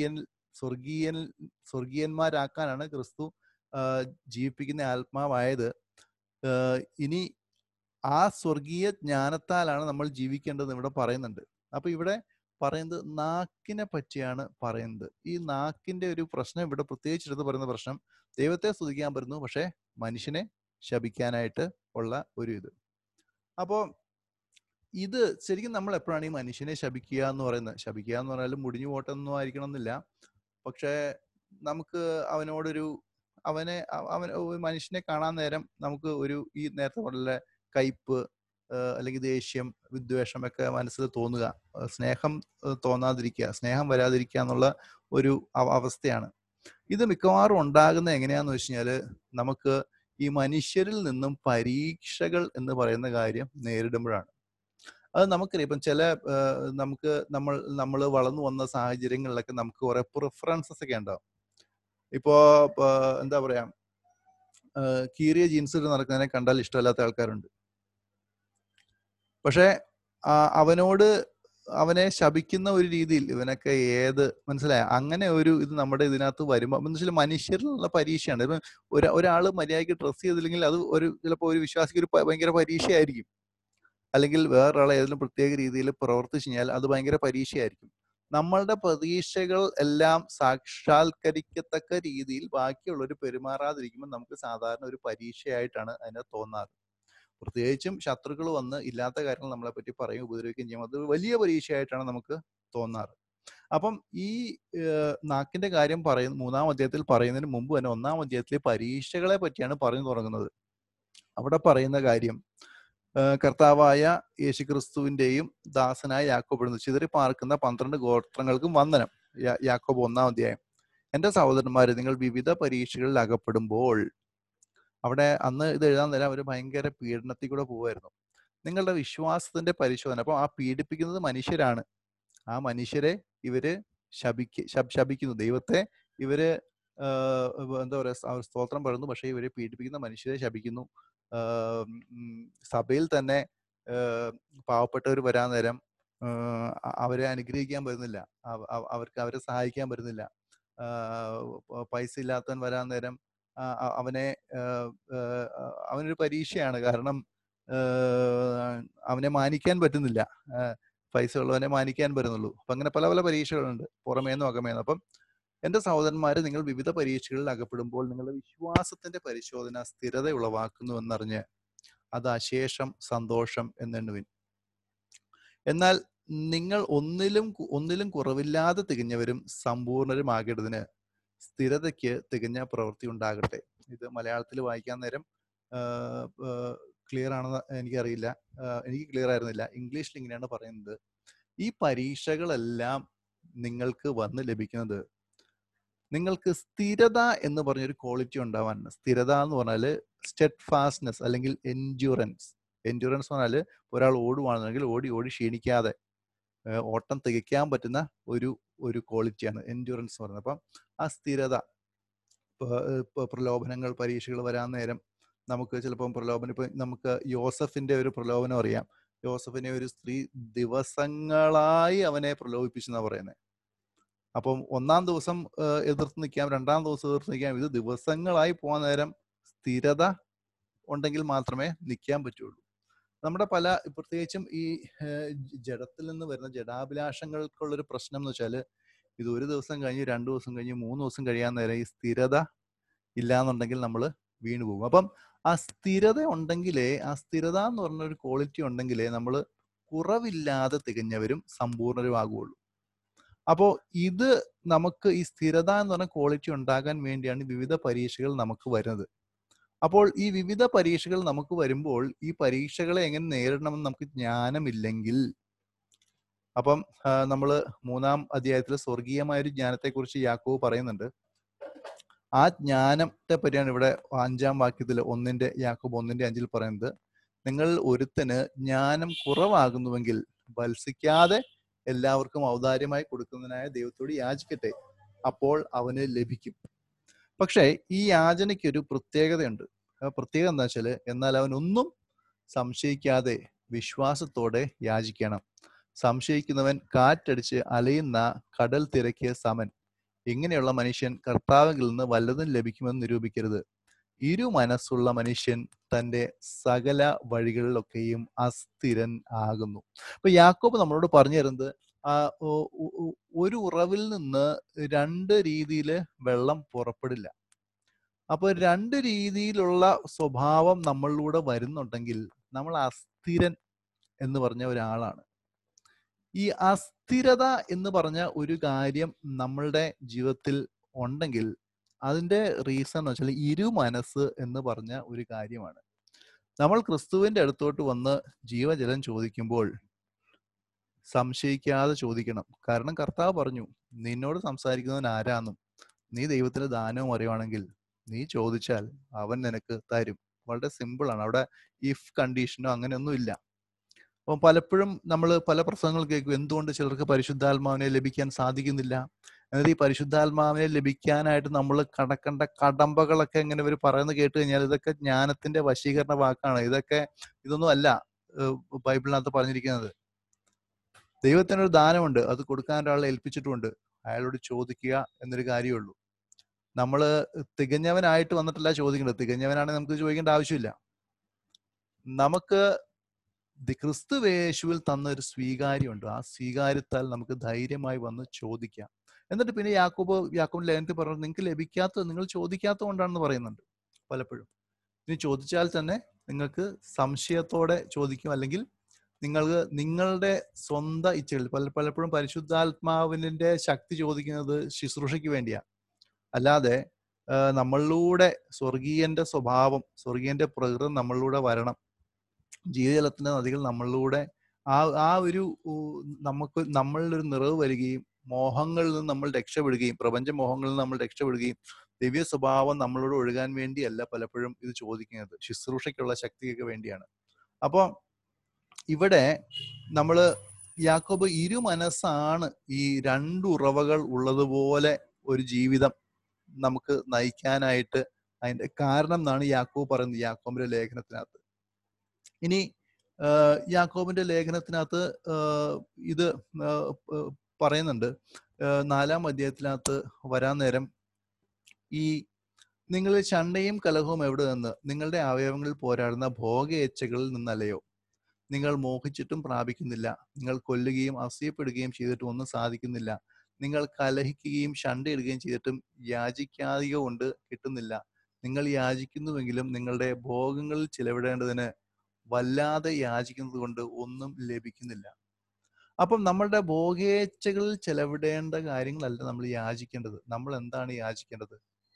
സ്വർഗീയന്മാരാക്കാനാണ് ക്രിസ്തു ജീവിപ്പിക്കുന്ന ആത്മാവായത്. ഇനി ആ സ്വർഗീയ ജ്ഞാനത്താലാണ് നമ്മൾ ജീവിക്കേണ്ടത് ഇവിടെ പറയുന്നുണ്ട്. അപ്പൊ ഇവിടെ പറയുന്നത് നാക്കിനെ പറ്റിയാണ് പറയുന്നത്. ഈ നാക്കിന്റെ ഒരു പ്രശ്നം ഇവിടെ പ്രത്യേകിച്ച് എടുത്ത് പറയുന്ന പ്രശ്നം, ദൈവത്തെ സ്തുതിക്കാൻ പറ്റുന്നു, പക്ഷെ മനുഷ്യനെ ശപിക്കാനായിട്ട് ഉള്ള ഒരു ഇത്. അപ്പോൾ ഇത് ശരിക്കും നമ്മൾ എപ്പോഴാണ് ഈ മനുഷ്യനെ ശപിക്കുക എന്ന് പറയുന്നത്? ശപിക്കുക എന്ന് പറഞ്ഞാലും മുടിഞ്ഞു പോട്ടെന്നൊന്നും ആയിരിക്കണം എന്നില്ല. പക്ഷേ നമുക്ക് അവനോടൊരു ഒരു മനുഷ്യനെ കാണാൻ നേരം നമുക്ക് ഒരു ഈ നേരത്തെ പറഞ്ഞ കയ്പ് അല്ലെങ്കിൽ ദേഷ്യം, വിദ്വേഷം ഒക്കെ മനസ്സിൽ തോന്നുക, സ്നേഹം തോന്നാതിരിക്കുക, സ്നേഹം വരാതിരിക്കുക എന്നുള്ള ഒരു അവസ്ഥയാണ്. ഇത് മിക്കവാറും ഉണ്ടാകുന്നത് എങ്ങനെയാന്ന് വെച്ച് കഴിഞ്ഞാൽ, നമുക്ക് ഈ മനുഷ്യരിൽ നിന്നും പരീക്ഷകൾ എന്ന് പറയുന്ന കാര്യം നേരിടുമ്പോഴാണ്. അത് നമുക്കറിയാം. ഇപ്പം ചില നമ്മൾ വളർന്നു വന്ന സാഹചര്യങ്ങളിലൊക്കെ നമുക്ക് കുറെ പ്രിഫറൻസസ് ഒക്കെ ഉണ്ടാവും. ഇപ്പോ എന്താ പറയാ, കീറിയ ജീൻസ് ഇട്ട് നടക്കുന്നതിനെ കണ്ടാൽ ഇഷ്ടമല്ലാത്ത ആൾക്കാരുണ്ട്. പക്ഷെ അവനെ ശപിക്കുന്ന ഒരു രീതിയിൽ ഇവനൊക്കെ മനസ്സിലായ അങ്ങനെ ഒരു ഇത് നമ്മുടെ ഇതിനകത്ത് വരുമ്പോൾ എന്നുവെച്ചാൽ മനുഷ്യരിലുള്ള പരീക്ഷയാണ്. ഇപ്പം ഒരാള് മര്യാദയ്ക്ക് ഡ്രസ്സ് ചെയ്തില്ലെങ്കിൽ അത് ചിലപ്പോൾ ഒരു വിശ്വാസിക്ക് ഒരു ഭയങ്കര പരീക്ഷയായിരിക്കും. അല്ലെങ്കിൽ വേറൊരാളെ ഏതെങ്കിലും പ്രത്യേക രീതിയിൽ പ്രവർത്തിച്ചു കഴിഞ്ഞാൽ അത് ഭയങ്കര പരീക്ഷയായിരിക്കും. നമ്മളുടെ പ്രതീക്ഷകൾ എല്ലാം സാക്ഷാത്കരിക്കത്തക്ക രീതിയിൽ ബാക്കിയുള്ളവർ പെരുമാറാതിരിക്കുമ്പോൾ നമുക്ക് സാധാരണ ഒരു പരീക്ഷയായിട്ടാണ് അതിനെ തോന്നാറ്. പ്രത്യേകിച്ചും ശത്രുക്കൾ വന്ന് ഇല്ലാത്ത കാര്യങ്ങൾ നമ്മളെ പറ്റി പറയും, ഉപദ്രവിക്കുകയും ചെയ്യും. അത് വലിയ പരീക്ഷയായിട്ടാണ് നമുക്ക് തോന്നാറ്. അപ്പം ഈ നാക്കിന്റെ കാര്യം മൂന്നാം അധ്യായത്തിൽ പറയുന്നതിന് മുമ്പ് തന്നെ ഒന്നാം അധ്യായത്തിൽ പരീക്ഷകളെ പറ്റിയാണ് പറഞ്ഞു തുടങ്ങുന്നത്. അവിടെ പറയുന്ന കാര്യം, കർത്താവായ യേശുക്രിസ്തുവിന്റെയും ദാസനായ യാക്കോബ് ചിതറി പാർക്കുന്ന 12 ഗോത്രങ്ങൾക്കും വന്ദനം. യാക്കോബ് 1-ാം അധ്യായം. എന്റെ സഹോദരന്മാരെ, നിങ്ങൾ വിവിധ പരീക്ഷകളിൽ അകപ്പെടുമ്പോൾ, അവിടെ അന്ന് ഇത് എഴുതാൻ നേരം അവർ ഭയങ്കര പീഡനത്തിൽ കൂടെ പോവായിരുന്നു. നിങ്ങളുടെ വിശ്വാസത്തിന്റെ പരിശോധന. അപ്പൊ ആ പീഡിപ്പിക്കുന്നത് മനുഷ്യരാണ്. ആ മനുഷ്യരെ ഇവര് ശപിക്കുന്നു. ദൈവത്തെ ഇവര് എന്താ പറയാ, സ്തോത്രം പറയുന്നു, പക്ഷെ ഇവരെ പീഡിപ്പിക്കുന്ന മനുഷ്യരെ ശപിക്കുന്നു. സഭയിൽ തന്നെ പാവപ്പെട്ടവർ വരാൻ നേരം അവരെ അനുഗ്രഹിക്കാൻ പറ്റുന്നില്ല, അവരെ സഹായിക്കാൻ പറ്റുന്നില്ല. പൈസ ഇല്ലാത്തവൻ വരാൻ നേരം അവനൊരു പരീക്ഷയാണ്. കാരണം അവനെ മാനിക്കാൻ പറ്റുന്നില്ല. പൈസ ഉള്ളവനെ മാനിക്കാൻ പറ്റുന്നുള്ളൂ. അപ്പൊ അങ്ങനെ പല പല പരീക്ഷകളുണ്ട്, പുറമേന്നും അകമേന്നും. അപ്പം എന്റെ സഹോദരന്മാര്, നിങ്ങൾ വിവിധ പരീക്ഷകളിൽ അകപ്പെടുമ്പോൾ നിങ്ങളുടെ വിശ്വാസത്തിന്റെ പരിശോധന സ്ഥിരത ഉളവാക്കുന്നു എന്നറിഞ്ഞ് അത് അശേഷം സന്തോഷം എന്നെണ്ണുവിൻ. എന്നാൽ നിങ്ങൾ ഒന്നിലും കുറവില്ലാതെ തികഞ്ഞവരും സമ്പൂർണരുമാകേണ്ടതിന് സ്ഥിരതയ്ക്ക് തികഞ്ഞ പ്രവൃത്തി ഉണ്ടാകട്ടെ. ഇത് മലയാളത്തിൽ വായിക്കാൻ നേരം ക്ലിയർ ആണെന്ന് എനിക്കറിയില്ല, എനിക്ക് ക്ലിയർ ആയിരുന്നില്ല. ഇംഗ്ലീഷിൽ ഇങ്ങനെയാണ് പറയുന്നത്: ഈ പരീക്ഷകളെല്ലാം നിങ്ങൾക്ക് വന്ന് ലഭിക്കുന്നത് നിങ്ങൾക്ക് സ്ഥിരത എന്ന് പറഞ്ഞൊരു ക്വാളിറ്റി ഉണ്ടാവാനാണ്. സ്ഥിരത എന്ന് പറഞ്ഞാല് സ്റ്റെഡ് ഫാസ്റ്റ്നെസ് അല്ലെങ്കിൽ എൻഡ്യൂറൻസ്. എൻഡ്യൂറൻസ് എന്ന് പറഞ്ഞാൽ ഒരാൾ ഓടുവാണെന്നുണ്ടെങ്കിൽ ഓടി ക്ഷീണിക്കാതെ ഓട്ടം തികയ്ക്കാൻ പറ്റുന്ന ഒരു ക്വാളിറ്റിയാണ് എൻഡ്യൂറൻസ് എന്ന് പറയുന്നത്. അപ്പം ആ സ്ഥിരത, പ്രലോഭനങ്ങൾ, പരീക്ഷകൾ വരാൻ നേരം നമുക്ക് ചിലപ്പം പ്രലോഭനം, ഇപ്പൊ നമുക്ക് യോസഫിന്റെ ഒരു പ്രലോഭനം അറിയാം. യോസഫിനെ ഒരു സ്ത്രീ ദിവസങ്ങളായി അവനെ പ്രലോഭിപ്പിച്ചെന്നാ പറയുന്നത്. അപ്പം 1-ാം ദിവസം എതിർത്ത് നിൽക്കാം, 2-ാം ദിവസം എതിർത്ത് നിൽക്കാം. ഇത് ദിവസങ്ങളായി പോകാൻ നേരം സ്ഥിരത ഉണ്ടെങ്കിൽ മാത്രമേ നിൽക്കാൻ പറ്റുള്ളൂ. നമ്മുടെ പ്രത്യേകിച്ചും ഈ ജഡത്തിൽ നിന്ന് വരുന്ന ജഡാഭിലാഷങ്ങൾക്കുള്ളൊരു പ്രശ്നം എന്ന് വെച്ചാൽ, ഇത് 1 ദിവസം കഴിഞ്ഞ് 2 ദിവസം കഴിഞ്ഞ് 3 ദിവസം കഴിയാൻ നേരം ഈ സ്ഥിരത ഇല്ലാന്നുണ്ടെങ്കിൽ നമ്മൾ വീണു പോകും. അപ്പം ആ സ്ഥിരത ഉണ്ടെങ്കിലേ, ആ സ്ഥിരത എന്ന് പറഞ്ഞൊരു ക്വാളിറ്റി ഉണ്ടെങ്കിലേ നമ്മൾ കുറവില്ലാതെ തികഞ്ഞവരും സമ്പൂർണരും ആകുള്ളൂ. അപ്പോൾ ഇത് നമുക്ക് ഈ സ്ഥിരത എന്ന് പറഞ്ഞ ക്വാളിറ്റി ഉണ്ടാകാൻ വേണ്ടിയാണ് വിവിധ പരീക്ഷകൾ നമുക്ക് വരുന്നത്. അപ്പോൾ ഈ വിവിധ പരീക്ഷകൾ നമുക്ക് വരുമ്പോൾ ഈ പരീക്ഷകളെ എങ്ങനെ നേരിടണമെന്ന് നമുക്ക് ജ്ഞാനമില്ലെങ്കിൽ, അപ്പം നമ്മൾ 3-ാം അധ്യായത്തിൽ സ്വർഗീയമായൊരു ജ്ഞാനത്തെക്കുറിച്ച് യാക്കോബ് പറയുന്നുണ്ട്. ആ ജ്ഞാനത്തെ പറ്റിയാണ് ഇവിടെ 5-ാം വാക്യത്തിൽ യാക്കോബ് 1:5 പറയുന്നത്: നിങ്ങൾ ഒരുത്തന് ജ്ഞാനം കുറവാകുന്നുവെങ്കിൽ വത്സിക്കാതെ എല്ലാവർക്കും ഔദാര്യമായി കൊടുക്കുന്നതിനായ ദൈവത്തോട് യാചിക്കട്ടെ, അപ്പോൾ അവന് ലഭിക്കും. പക്ഷേ ഈ യാചനയ്ക്ക് ഒരു പ്രത്യേകതയുണ്ട്. പ്രത്യേകത എന്താ വെച്ചാൽ, എന്നാൽ അവനൊന്നും സംശയിക്കാതെ വിശ്വാസത്തോടെ യാചിക്കണം. സംശയിക്കുന്നവൻ കാറ്റടിച്ച് അലയുന്ന കടൽ തിരക്ക് സമൻ. ഇങ്ങനെയുള്ള മനുഷ്യൻ കർത്താവിൽ നിന്ന് വല്ലതും ലഭിക്കുമെന്ന് നിരൂപിക്കരുത്. ഇരു മനസ്സുള്ള മനുഷ്യൻ തൻ്റെ സകല വഴികളിലൊക്കെയും അസ്ഥിരൻ ആകുന്നു. അപ്പൊ യാക്കോബ് നമ്മളോട് പറഞ്ഞു തരുന്നത് ഒരു ഉറവിൽ നിന്ന് രണ്ട് രീതിയിൽ വെള്ളം പുറപ്പെടില്ല. അപ്പൊ രണ്ട് രീതിയിലുള്ള സ്വഭാവം നമ്മളിലൂടെ വരുന്നുണ്ടെങ്കിൽ നമ്മൾ അസ്ഥിരൻ എന്ന് പറഞ്ഞ ഒരാളാണ്. ഈ അസ്ഥിരത എന്ന് പറഞ്ഞ ഒരു കാര്യം നമ്മളുടെ ജീവിതത്തിൽ ഉണ്ടെങ്കിൽ അതിന്റെ റീസൺ എന്ന് വെച്ചാൽ ഇരു മനസ്സ് എന്ന് പറഞ്ഞ ഒരു കാര്യമാണ്. നമ്മൾ ക്രിസ്തുവിന്റെ അടുത്തോട്ട് വന്ന് ജീവജലം ചോദിക്കുമ്പോൾ സംശയിക്കാതെ ചോദിക്കണം. കാരണം കർത്താവ് പറഞ്ഞു, നിന്നോട് സംസാരിക്കുന്നവൻ ആരാന്നും നീ ദൈവത്തിന് ദാനവും അറിയുവാണെങ്കിൽ നീ ചോദിച്ചാൽ അവൻ നിനക്ക് തരും. വളരെ സിമ്പിളാണ്. അവിടെ ഇഫ് കണ്ടീഷനോ അങ്ങനെയൊന്നും ഇല്ല. അപ്പം പലപ്പോഴും നമ്മൾ പല പ്രസംഗങ്ങൾ കേൾക്കും, എന്തുകൊണ്ട് ചിലർക്ക് പരിശുദ്ധാത്മാവിനെ ലഭിക്കാൻ സാധിക്കുന്നില്ല. എന്നിട്ട് ഈ പരിശുദ്ധാത്മാവിനെ ലഭിക്കാനായിട്ട് നമ്മൾ കടക്കേണ്ട കടമ്പകളൊക്കെ ഇങ്ങനെ ഇവർ പറയുന്നത് കേട്ട് കഴിഞ്ഞാൽ ഇതൊക്കെ ജ്ഞാനത്തിന്റെ വശീകരണ വാക്കാണ്. ഇതൊന്നും അല്ല ബൈബിളിനകത്ത് പറഞ്ഞിരിക്കുന്നത്. ദൈവത്തിനൊരു ദാനമുണ്ട്, അത് കൊടുക്കാൻ ഒരാളെ ഏൽപ്പിച്ചിട്ടുമുണ്ട്. അയാളോട് ചോദിക്കുക എന്നൊരു കാര്യമുള്ളൂ. നമ്മൾ തികഞ്ഞവനായിട്ട് വന്നിട്ടല്ല ചോദിക്കേണ്ടത്. തികഞ്ഞവനാണെങ്കിൽ നമുക്ക് ചോദിക്കേണ്ട ആവശ്യമില്ല. നമുക്ക് ക്രിസ്തുവേശുവിൽ തന്ന ഒരു സ്വീകാര്യമുണ്ട്. ആ സ്വീകാര്യത്താൽ നമുക്ക് ധൈര്യമായി വന്ന് ചോദിക്കാം. എന്നിട്ട് പിന്നെ യാക്കോബ് ലേഖനത്തിൽ പറഞ്ഞു, നിങ്ങൾക്ക് ലഭിക്കാത്തത് നിങ്ങൾ ചോദിക്കാത്തത് കൊണ്ടാണെന്ന് പറയുന്നുണ്ട്. പലപ്പോഴും ഇനി ചോദിച്ചാൽ തന്നെ നിങ്ങൾക്ക് സംശയത്തോടെ ചോദിക്കും, അല്ലെങ്കിൽ നിങ്ങൾക്ക് നിങ്ങളുടെ സ്വന്തം ഇച്ഛകൾ. പലപ്പോഴും പരിശുദ്ധാത്മാവിന്റെ ശക്തി ചോദിക്കുന്നത് ശുശ്രൂഷയ്ക്ക് വേണ്ടിയാണ്. അല്ലാതെ നമ്മളിലൂടെ സ്വർഗീയന്റെ സ്വഭാവം, സ്വർഗീയന്റെ പ്രകൃതം നമ്മളിലൂടെ വരണം. ജീവജലത്തിന്റെ നദികൾ നമ്മളിലൂടെ ആ ഒരു നമ്മളിൽ ഒരു നിറവ് വരികയും മോഹങ്ങളിൽ നിന്ന് നമ്മൾ രക്ഷപ്പെടുകയും, പ്രപഞ്ച മോഹങ്ങളിൽ നിന്ന് നമ്മൾ രക്ഷപ്പെടുകയും ദിവ്യ സ്വഭാവം നമ്മളോട് ഒഴുകാൻ വേണ്ടിയല്ല പലപ്പോഴും ഇത് ചോദിക്കുന്നത്, ശുശ്രൂഷയ്ക്കുള്ള ശക്തിയൊക്കെ വേണ്ടിയാണ്. അപ്പോൾ ഇവിടെ നമ്മള് യാക്കോബ് ഇരു മനസ്സാണ്, ഈ രണ്ടുറവകൾ ഉള്ളതുപോലെ ഒരു ജീവിതം നമുക്ക് നയിക്കാനായിട്ട് അതിന്റെ കാരണം എന്നാണ് യാക്കോബ് പറയുന്നത് യാക്കോബിന്റെ ലേഖനത്തിനകത്ത്. ഇനി യാക്കോബിന്റെ ലേഖനത്തിനകത്ത് ഇത് പറയുന്നുണ്ട്. 4-ാം അധ്യായത്തിനകത്ത് വരാൻ നേരം ഈ നിങ്ങളിൽ ശണ്ഠയും കലഹവും എവിടെ നിന്ന്? നിങ്ങളുടെ അവയവങ്ങളിൽ പോരാടുന്ന ഭോഗേച്ഛകളിൽ നിന്നല്ലയോ? നിങ്ങൾ മോഹിച്ചിട്ടും പ്രാപിക്കുന്നില്ല. നിങ്ങൾ കൊല്ലുകയും അസൂയപ്പെടുകയും ചെയ്തിട്ടും ഒന്നും സാധിക്കുന്നില്ല. നിങ്ങൾ കലഹിക്കുകയും ശണ്ഠയിടുകയും ചെയ്തിട്ടും യാചിക്കാതിക കൊണ്ട് കിട്ടുന്നില്ല. നിങ്ങൾ യാചിക്കുന്നുവെങ്കിലും നിങ്ങളുടെ ഭോഗങ്ങളിൽ ചിലവിടേണ്ടതിന് വല്ലാതെ യാചിക്കുന്നത് കൊണ്ട് ഒന്നും ലഭിക്കുന്നില്ല. അപ്പം നമ്മളുടെ ഭോഗേച്ഛകളിൽ ചെലവിടേണ്ട കാര്യങ്ങളല്ല നമ്മൾ യാചിക്കേണ്ടത്. നമ്മൾ എന്താണ് യാചിക്കേണ്ടത്?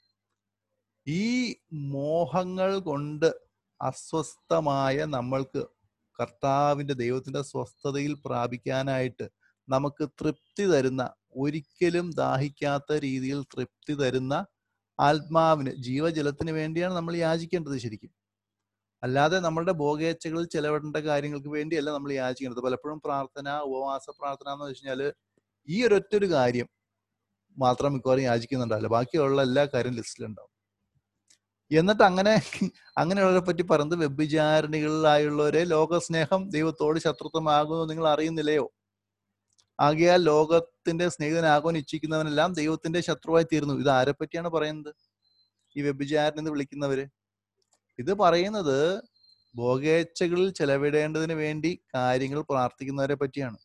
ഈ മോഹങ്ങൾ കൊണ്ട് അസ്വസ്ഥമായ നമ്മൾക്ക് കർത്താവിന്റെ ദൈവത്തിന്റെ സ്വസ്ഥതയിൽ പ്രാപിക്കാനായിട്ട് നമുക്ക് തൃപ്തി തരുന്ന, ഒരിക്കലും ദാഹിക്കാത്ത രീതിയിൽ തൃപ്തി തരുന്ന ആത്മാവിന്, ജീവജലത്തിന് വേണ്ടിയാണ് നമ്മൾ യാചിക്കേണ്ടത് ശരിക്കും. അല്ലാതെ നമ്മളുടെ ഭോഗേച്ഛകളിൽ ചെലവിടേണ്ട കാര്യങ്ങൾക്ക് വേണ്ടിയല്ല നമ്മൾ യാചിക്കേണ്ടത്. പലപ്പോഴും പ്രാർത്ഥന, ഉപവാസ പ്രാർത്ഥന എന്ന് വെച്ച് കഴിഞ്ഞാൽ ഈ ഒരൊറ്റൊരു കാര്യം മാത്രം മിക്കവാറും യാചിക്കുന്നുണ്ടാവില്ല. ബാക്കിയുള്ള എല്ലാ കാര്യം ലിസ്റ്റിലുണ്ടാവും. എന്നിട്ട് അങ്ങനെയുള്ളവരെ പറ്റി പറയുന്നത്, വ്യഭിചാരിണികളിലായുള്ളവരെ ലോകസ്നേഹം ദൈവത്തോട് ശത്രുത്വമാകുന്നു നിങ്ങൾ അറിയുന്നില്ലയോ? ആകയാൽ ലോകത്തിന്റെ സ്നേഹിതനാകുവാൻ ഇച്ഛിക്കുന്നവനെല്ലാം ദൈവത്തിന്റെ ശത്രുവായി തീർന്നു. ഇത് ആരെ പറ്റിയാണ് പറയുന്നത്? ഈ വ്യഭിചാരൻ എന്ന് വിളിക്കുന്നവര്. ഇത് പറയുന്നത് ഭോഗേച്ഛകളിൽ ചെലവിടേണ്ടതിന് വേണ്ടി കാര്യങ്ങൾ പ്രാർത്ഥിക്കുന്നവരെ പറ്റിയാണ്.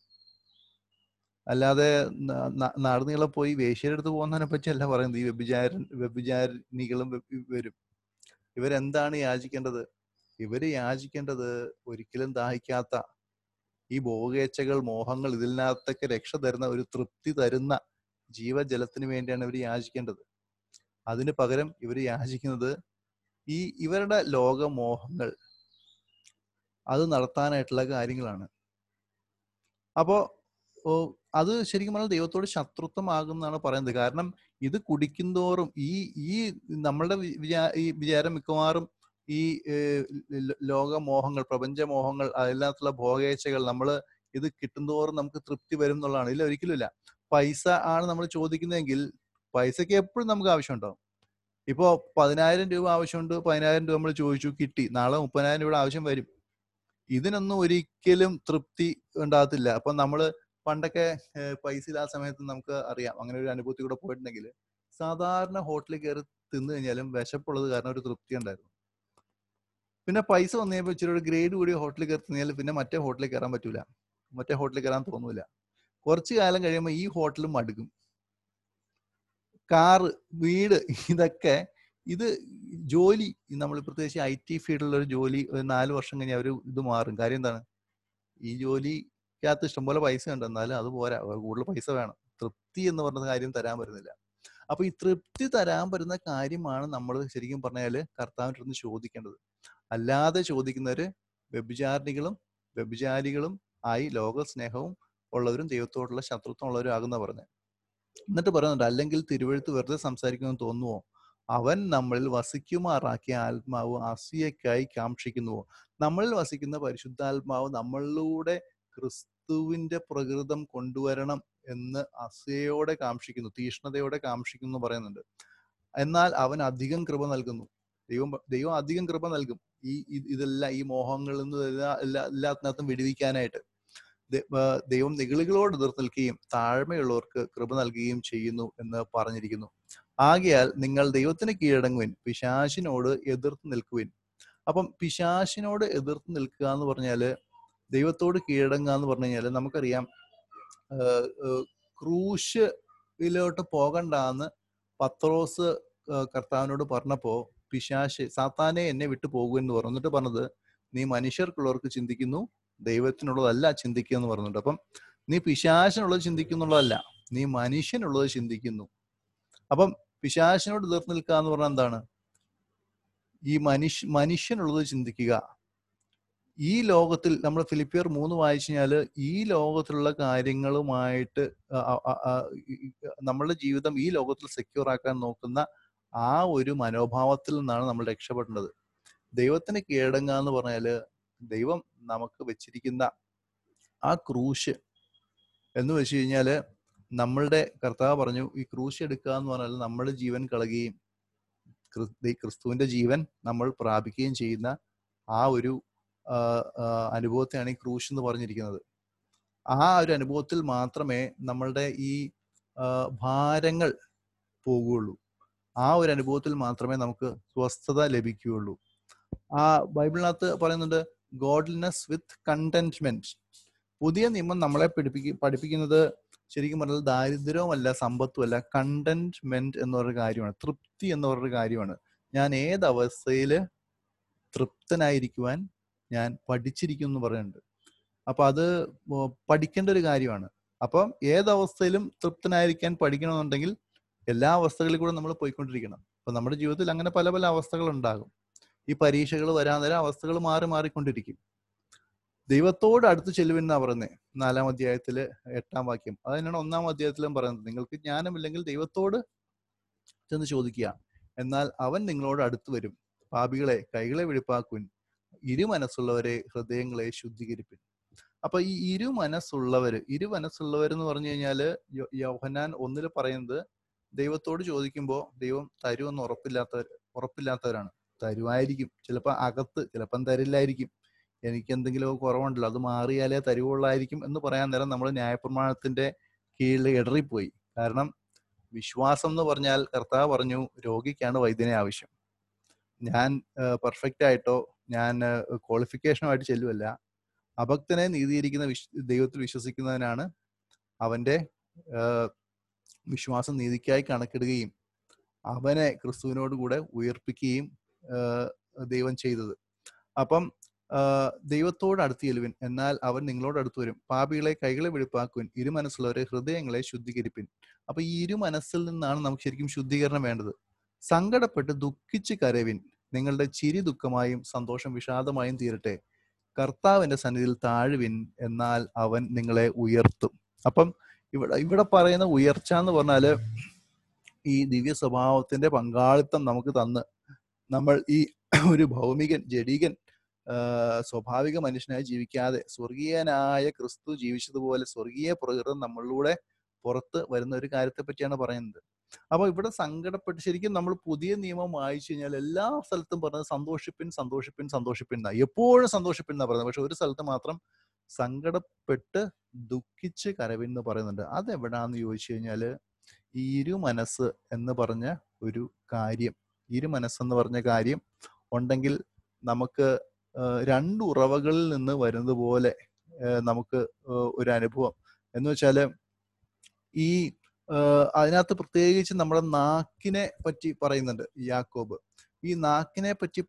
അല്ലാതെ നാടുനീളെ പോയി വേശ്യയുടെ അടുത്ത് പോകുന്നതിനെ പറ്റിയല്ല പറയുന്നത്. ഈ വ്യഭിചാരിണികളും വരും. ഇവരെന്താണ് യാചിക്കേണ്ടത്? ഇവര് യാചിക്കേണ്ടത് ഒരിക്കലും ദാഹിക്കാത്ത ഈ ഭോഗേച്ഛകൾ, മോഹങ്ങൾ, ഇതിനകത്തൊക്കെ രക്ഷ തരുന്ന, ഒരു തൃപ്തി തരുന്ന ജീവജലത്തിന് വേണ്ടിയാണ് ഇവർ യാചിക്കേണ്ടത്. അതിന് പകരം ഇവർ യാചിക്കുന്നത് ഇവരുടെ ലോകമോഹങ്ങൾ, അത് നടത്താനായിട്ടുള്ള കാര്യങ്ങളാണ്. അപ്പോ അത് ശരിക്കും പറഞ്ഞാൽ ദൈവത്തോട് ശത്രുത്വമാകുന്നതാണ് പറയുന്നത്. കാരണം ഇത് കുടിക്കുന്തോറും ഈ നമ്മളുടെ വിചാരം മിക്കവാറും ഈ ലോകമോഹങ്ങൾ, പ്രപഞ്ചമോഹങ്ങൾ, അതിനകത്തുള്ള ഭോഗേച്ഛകൾ, നമ്മൾ ഇത് കിട്ടുന്തോറും നമുക്ക് തൃപ്തി വരും എന്നുള്ളതാണ്. ഇല്ല, ഒരിക്കലും ഇല്ല. പൈസ ആണ് നമ്മൾ ചോദിക്കുന്നതെങ്കിൽ പൈസക്ക് എപ്പോഴും നമുക്ക് ആവശ്യമുണ്ടാവും. ഇപ്പോ 10,000 രൂപ ആവശ്യമുണ്ട്, 10,000 രൂപ നമ്മൾ ചോദിച്ചു, കിട്ടി. നാളെ 30,000 രൂപ ആവശ്യം വരും. ഇതിനൊന്നും ഒരിക്കലും തൃപ്തി ഉണ്ടാകത്തില്ല. അപ്പൊ നമ്മള് പണ്ടൊക്കെ പൈസ ഇല്ലാത്ത സമയത്ത് നമുക്ക് അറിയാം, അങ്ങനെ ഒരു അനുഭൂതി കൂടെ പോയിട്ടുണ്ടെങ്കിൽ സാധാരണ ഹോട്ടലിൽ കയറി തിന്നു കഴിഞ്ഞാലും വിശപ്പുള്ളത് കാരണം ഒരു തൃപ്തി ഉണ്ടായിരുന്നു. പിന്നെ പൈസ വന്നു കഴിയുമ്പോൾ ഇച്ചിരി ഒരു ഗ്രേഡ് കൂടിയ ഹോട്ടലിൽ കയറി തിന്നിയാൽ പിന്നെ മറ്റേ ഹോട്ടലിൽ കയറാൻ പറ്റൂല, മറ്റേ ഹോട്ടലിൽ കയറാൻ തോന്നൂല. കുറച്ചു കാലം കഴിയുമ്പോൾ ഈ ഹോട്ടലും മടുക്കും. കാറ്, വീട്, ഇതൊക്കെ ഇത് ജോലി, നമ്മൾ പ്രത്യേകിച്ച് IT ഫീൽഡിലുള്ള ഒരു ജോലി ഒരു 4 വർഷം കഴിഞ്ഞാൽ അവർ ഇത് മാറും. കാര്യം എന്താണ്? ഈ ജോലിക്കകത്ത് ഇഷ്ടംപോലെ പൈസ ഉണ്ട്, എന്നാലും അത് പോരാ, കൂടുതൽ പൈസ വേണം. തൃപ്തി എന്ന് പറഞ്ഞ കാര്യം തരാൻ പറ്റുന്നില്ല. അപ്പൊ ഈ തൃപ്തി തരാൻ പറ്റുന്ന കാര്യമാണ് നമ്മൾ ശരിക്കും പറഞ്ഞാല് കർത്താവിൻ്റെ അടുത്ത് ചോദിക്കേണ്ടത്. അല്ലാതെ ചോദിക്കുന്നവര് വ്യഭിചാരികളും ആയി ലോക സ്നേഹവും ഉള്ളവരും ദൈവത്തോടുള്ള ശത്രുത്വം ഉള്ളവരും ആകുന്ന പറഞ്ഞത്. എന്നിട്ട് പറയുന്നുണ്ട്, അല്ലെങ്കിൽ തിരുവഴുത്ത് വെറുതെ സംസാരിക്കുമെന്ന് തോന്നുവോ? അവൻ നമ്മളിൽ വസിക്കുമാറാക്കിയ ആത്മാവ് അസൂയക്കായി കാക്ഷിക്കുന്നുവോ? നമ്മളിൽ വസിക്കുന്ന പരിശുദ്ധാത്മാവ് നമ്മളിലൂടെ ക്രിസ്തുവിന്റെ പ്രകൃതം കൊണ്ടുവരണം എന്ന് അസൂയയോടെ കാക്ഷിക്കുന്നു, തീഷ്ണതയോടെ കാക്ഷിക്കുന്നു എന്ന് പറയുന്നുണ്ട്. എന്നാൽ അവൻ അധികം കൃപ നൽകുന്നു. ദൈവം അധികം കൃപ നൽകും ഇതെല്ലാം, ഈ മോഹങ്ങളിൽ നിന്ന് എല്ലാത്തിനകത്തും വിടുവിക്കാനായിട്ട്. ദൈവം നിഗളികളോട് എതിർത്ത് നിൽക്കുകയും താഴ്മയുള്ളവർക്ക് കൃപ നൽകുകയും ചെയ്യുന്നു എന്ന് പറഞ്ഞിരിക്കുന്നു. ആകയാൽ നിങ്ങൾ ദൈവത്തിന് കീഴടങ്ങുവിൻ, പിശാചിനോട് എതിർത്ത് നിൽക്കുവിൻ. അപ്പം പിശാചിനോട് എതിർത്ത് നിൽക്കുക എന്ന് പറഞ്ഞാല്, ദൈവത്തോട് കീഴടങ്ങുക എന്ന് പറഞ്ഞു കഴിഞ്ഞാല്, നമുക്കറിയാം ക്രൂശിലോട്ട് പോകണ്ടെന്ന് പത്രോസ് കർത്താവിനോട് പറഞ്ഞപ്പോ പിശാച്, സാത്താനെ എന്നെ വിട്ടു പോകുമെന്ന് പറഞ്ഞു. എന്നിട്ട് പറഞ്ഞത്, നീ മനുഷ്യർക്കുള്ളവർക്ക് ചിന്തിക്കുന്നു, ദൈവത്തിനുള്ളതല്ല ചിന്തിക്കുക എന്ന് പറഞ്ഞിട്ടുണ്ട്. അപ്പം നീ പിശാചിനുള്ളത് ചിന്തിക്കുന്നുള്ളതല്ല, നീ മനുഷ്യനുള്ളത് ചിന്തിക്കുന്നു. അപ്പം പിശാചിനോട് എതിർത്ത് നിൽക്കുക എന്ന് പറഞ്ഞാൽ എന്താണ്? ഈ മനുഷ്യനുള്ളത് ചിന്തിക്കുക. ഈ ലോകത്തിൽ നമ്മൾ ഫിലിപ്പിയർ 3 വായിച്ചു കഴിഞ്ഞാല്, ഈ ലോകത്തിലുള്ള കാര്യങ്ങളുമായിട്ട് നമ്മളുടെ ജീവിതം ഈ ലോകത്തിൽ സെക്യൂർ ആക്കാൻ നോക്കുന്ന ആ ഒരു മനോഭാവത്തിൽ നിന്നാണ് നമ്മൾ രക്ഷപ്പെടേണ്ടത്. ദൈവത്തിന് കീഴടങ്ങുക എന്ന് പറഞ്ഞാല്, ദൈവം നമുക്ക് വെച്ചിരിക്കുന്ന ആ ക്രൂശ് എന്ന് വെച്ച് കഴിഞ്ഞാല്, നമ്മളുടെ കർത്താവ് പറഞ്ഞു, ഈ ക്രൂശ് എടുക്കുക എന്ന് പറഞ്ഞാൽ നമ്മുടെ ജീവൻ കളയുകയും ക്രിസ്തുവിന്റെ ജീവൻ നമ്മൾ പ്രാപിക്കുകയും ചെയ്യുന്ന ആ ഒരു അനുഭവത്തെയാണ് ഈ ക്രൂശ് എന്ന് പറഞ്ഞിരിക്കുന്നത്. ആ ഒരു അനുഭവത്തിൽ മാത്രമേ നമ്മളുടെ ഈ ഭാരങ്ങൾ പോകുകയുള്ളൂ. ആ ഒരു അനുഭവത്തിൽ മാത്രമേ നമുക്ക് സ്വസ്ഥത ലഭിക്കുകയുള്ളൂ. ആ ബൈബിളിനകത്ത് പറയുന്നുണ്ട്, ഗോഡ്ലിനെസ് വിത്ത് കണ്ടന്റ്മെന്റ്. പുതിയ നിയമം നമ്മളെ പഠിപ്പിക്കുന്നത് ശരിക്കും പറഞ്ഞാൽ ദാരിദ്ര്യവുമല്ല സമ്പത്തുമല്ല, കണ്ടന്റ്മെന്റ് എന്ന് പറഞ്ഞ കാര്യമാണ്, തൃപ്തി എന്ന് പറഞ്ഞൊരു കാര്യമാണ്. ഞാൻ ഏതവസ്ഥയില് തൃപ്തനായിരിക്കുവാൻ ഞാൻ പഠിച്ചിരിക്കും എന്ന് പറയുന്നുണ്ട്. അപ്പൊ അത് പഠിക്കേണ്ട ഒരു കാര്യമാണ്. അപ്പം ഏതവസ്ഥയിലും തൃപ്തനായിരിക്കാൻ പഠിക്കണമെന്നുണ്ടെങ്കിൽ എല്ലാ അവസ്ഥകളിൽ കൂടെ നമ്മൾ പോയിക്കൊണ്ടിരിക്കണം. അപ്പൊ നമ്മുടെ ജീവിതത്തിൽ അങ്ങനെ പല പല അവസ്ഥകൾ ഉണ്ടാകും. ഈ പരീക്ഷകൾ വരാൻ നേരം അവസ്ഥകൾ മാറിക്കൊണ്ടിരിക്കും. ദൈവത്തോട് അടുത്ത് ചെല്ലുവെന്നാ പറയുന്നത് 4-ാം അധ്യായത്തില് 8-ാം വാക്യം. അത് തന്നെയാണ് 1-ാം അധ്യായത്തിലും പറയുന്നത്. നിങ്ങൾക്ക് ജ്ഞാനമില്ലെങ്കിൽ ദൈവത്തോട് ചെന്ന് ചോദിക്കുക, എന്നാൽ അവൻ നിങ്ങളോട് അടുത്ത് വരും. പാപികളെ കൈകളെ വെടിപ്പാക്കുവിൻ, ഇരുമനസ്സുള്ളവരെ ഹൃദയങ്ങളെ ശുദ്ധീകരിപ്പിൻ. അപ്പൊ ഈ ഇരുമനസ്സുള്ളവരെന്ന് പറഞ്ഞു കഴിഞ്ഞാല്, യോഹന്നാൻ 1-ൽ പറയുന്നത്, ദൈവത്തോട് ചോദിക്കുമ്പോൾ ദൈവം തരുമെന്ന് ഉറപ്പില്ലാത്തവരാണ്. തരുമായിരിക്കും, ചിലപ്പോൾ അകത്ത്, ചിലപ്പം തരില്ലായിരിക്കും. എനിക്ക് എന്തെങ്കിലും കുറവുണ്ടല്ലോ, അത് മാറിയാലേ തരുവുള്ളായിരിക്കും എന്ന് പറയാൻ നേരം നമ്മൾ ന്യായപ്രമാണത്തിന്റെ കീഴിൽ ഇടറിപ്പോയി. കാരണം വിശ്വാസം എന്ന് പറഞ്ഞാൽ, കർത്താവ് പറഞ്ഞു, രോഗിക്കാണ് വൈദ്യനെ ആവശ്യം. ഞാൻ പെർഫെക്റ്റ് ആയിട്ടോ ഞാൻ ക്വാളിഫിക്കേഷനുമായിട്ട് ചെല്ലുമല്ല. അഭക്തനെ നീതിയിരിക്കുന്ന ദൈവത്തിൽ വിശ്വസിക്കുന്നതിനാണ് അവന്റെ വിശ്വാസം നീതിക്കായി കണക്കിടുകയും അവനെ ക്രിസ്തുവിനോട് കൂടെ ഉയർപ്പിക്കുകയും ദൈവം ചെയ്തത്. അപ്പം ദൈവത്തോട് അടുത്ത് ചെല്ലുവിൻ, എന്നാൽ അവൻ നിങ്ങളോട് അടുത്ത് വരും. പാപികളെ കൈകളെ വെടിപ്പാക്കുവിൻ, ഇരുമനസ്സുള്ളവരെ ഹൃദയങ്ങളെ ശുദ്ധീകരിപ്പിൻ. അപ്പൊ ഈ ഇരുമനസ്സിൽ നിന്നാണ് നമുക്ക് ശരിക്കും ശുദ്ധീകരണം വേണ്ടത്. സങ്കടപ്പെട്ട് ദുഃഖിച്ച് കരവിൻ, നിങ്ങളുടെ ചിരി ദുഃഖമായും സന്തോഷം വിഷാദമായും തീരട്ടെ. കർത്താവിന്റെ സന്നിധിയിൽ താഴുവിൻ, എന്നാൽ അവൻ നിങ്ങളെ ഉയർത്തും. അപ്പം ഇവിടെ പറയുന്ന ഉയർച്ച എന്ന് പറഞ്ഞാല്, ഈ ദിവ്യ സ്വഭാവത്തിന്റെ പങ്കാളിത്തം നമുക്ക് തന്ന് നമ്മൾ ഈ ഒരു ഭൗമികൻ ജഡീകൻ സ്വാഭാവിക മനുഷ്യനായി ജീവിക്കാതെ സ്വർഗീയനായ ക്രിസ്തു ജീവിച്ചതുപോലെ സ്വർഗീയ പ്രകൃതം നമ്മളിലൂടെ പുറത്ത് വരുന്ന ഒരു കാര്യത്തെ പറ്റിയാണ് പറയുന്നത്. അപ്പൊ ഇവിടെ സങ്കടപ്പെട്ട്, ശരിക്കും നമ്മൾ പുതിയ നിയമം വായിച്ചു കഴിഞ്ഞാൽ എല്ലാ സ്ഥലത്തും പറഞ്ഞത് സന്തോഷിപ്പിൻ സന്തോഷിപ്പിൻ സന്തോഷിപ്പിൻ എന്നാ, എപ്പോഴും സന്തോഷിപ്പിൻ എന്നാ പറയുന്നത്. പക്ഷെ ഒരു സ്ഥലത്ത് മാത്രം സങ്കടപ്പെട്ട് ദുഃഖിച്ച് കരവിന്ന് പറയുന്നുണ്ട്. അതെവിടാന്ന് ചോദിച്ചു കഴിഞ്ഞാൽ ഈ ഇരുമനസ്സ് എന്ന് പറഞ്ഞ ഒരു കാര്യം, ഇരുമനസ്സെന്ന് പറഞ്ഞ കാര്യം ഉണ്ടെങ്കിൽ നമുക്ക് രണ്ട് ഉറവകളിൽ നിന്ന് വരുന്നത് പോലെ നമുക്ക് ഒരു അനുഭവം എന്ന് വെച്ചാൽ ഈ അതിനകത്ത് പ്രത്യേകിച്ച് നമ്മുടെ നാക്കിനെ പറ്റി പറയുന്നുണ്ട് യാക്കോബ്. ഈ നാക്കിനെ പറ്റി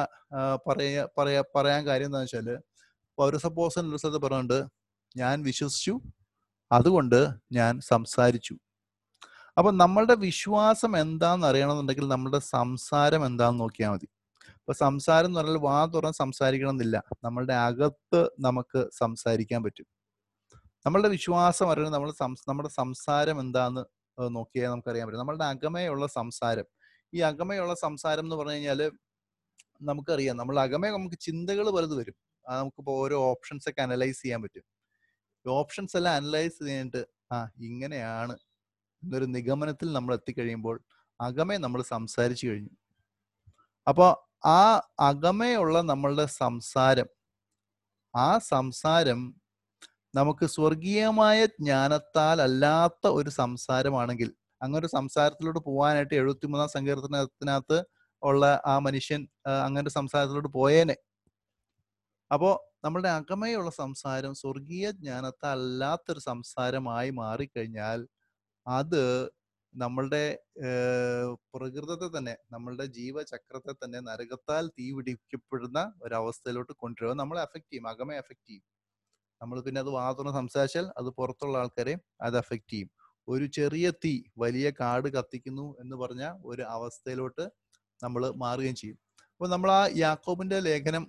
പറയാൻ കാര്യം എന്താണെന്ന് വെച്ചാൽ പൗരസപ്പോസൻ ഒരു സ്ഥലത്ത് പറയുന്നുണ്ട്, ഞാൻ വിശ്വസിച്ചു അതുകൊണ്ട് ഞാൻ സംസാരിച്ചു. അപ്പൊ നമ്മളുടെ വിശ്വാസം എന്താന്ന് അറിയണമെന്നുണ്ടെങ്കിൽ നമ്മുടെ സംസാരം എന്താന്ന് നോക്കിയാൽ മതി. ഇപ്പൊ സംസാരം എന്ന് പറഞ്ഞാൽ വാ തുറന്ന് സംസാരിക്കണം എന്നില്ല, നമ്മളുടെ അകത്ത് നമുക്ക് സംസാരിക്കാൻ പറ്റും. നമ്മളുടെ വിശ്വാസം അറിയണം, നമ്മുടെ സംസാരം എന്താന്ന് നോക്കിയാൽ നമുക്കറിയാൻ പറ്റും. നമ്മളുടെ അകമയുള്ള സംസാരം, ഈ അകമയുള്ള സംസാരം എന്ന് പറഞ്ഞു കഴിഞ്ഞാൽ നമുക്കറിയാം, നമ്മളുടെ അകമേ നമുക്ക് ചിന്തകൾ പലത് വരും. നമുക്കിപ്പോൾ ഓരോ ഓപ്ഷൻസ് ഒക്കെ അനലൈസ് ചെയ്യാൻ പറ്റും. ഓപ്ഷൻസ് എല്ലാം അനലൈസ് ചെയ്തിട്ട് ഇങ്ങനെയാണ് എന്നൊരു നിഗമനത്തിൽ നമ്മൾ എത്തിക്കഴിയുമ്പോൾ അകമേ നമ്മൾ സംസാരിച്ചു കഴിഞ്ഞു. അപ്പോൾ ആ അകമയുള്ള നമ്മളുടെ സംസാരം, ആ സംസാരം നമുക്ക് സ്വർഗീയമായ ജ്ഞാനത്താൽ അല്ലാത്ത ഒരു സംസാരമാണെങ്കിൽ, അങ്ങനെ ഒരു സംസാരത്തിലോട്ട് പോകാനായിട്ട് 73 സങ്കീർത്തനത്തിനകത്ത് ഉള്ള ആ മനുഷ്യൻ അങ്ങനെ സംസാരത്തിലോട്ട് പോയേനെ. അപ്പോ നമ്മളുടെ അകമയുള്ള സംസാരം സ്വർഗീയ ജ്ഞാനത്താൽ അല്ലാത്തൊരു സംസാരമായി മാറിക്കഴിഞ്ഞാൽ അത് നമ്മളുടെ പ്രകൃതത്തെ തന്നെ, നമ്മളുടെ ജീവചക്രത്തെ തന്നെ നരകത്താൽ തീ പിടിക്കപ്പെടുന്ന ഒരവസ്ഥയിലോട്ട് കൊണ്ടുവരും. നമ്മളെ അഫക്റ്റ് ചെയ്യും, അകമയെ അഫക്റ്റ് ചെയ്യും. നമ്മൾ പിന്നെ അത് വാതുറന്ന് സംസാരിച്ചാൽ അത് പുറത്തുള്ള ആൾക്കാരെ അത് അഫക്റ്റ് ചെയ്യും. ഒരു ചെറിയ തീ വലിയ കാട് കത്തിക്കുന്നു എന്ന് പറഞ്ഞ ഒരു അവസ്ഥയിലോട്ട് നമ്മൾ മാറുകയും ചെയ്യും. അപ്പോൾ നമ്മൾ ആ യാക്കോബിന്റെ ലേഖനം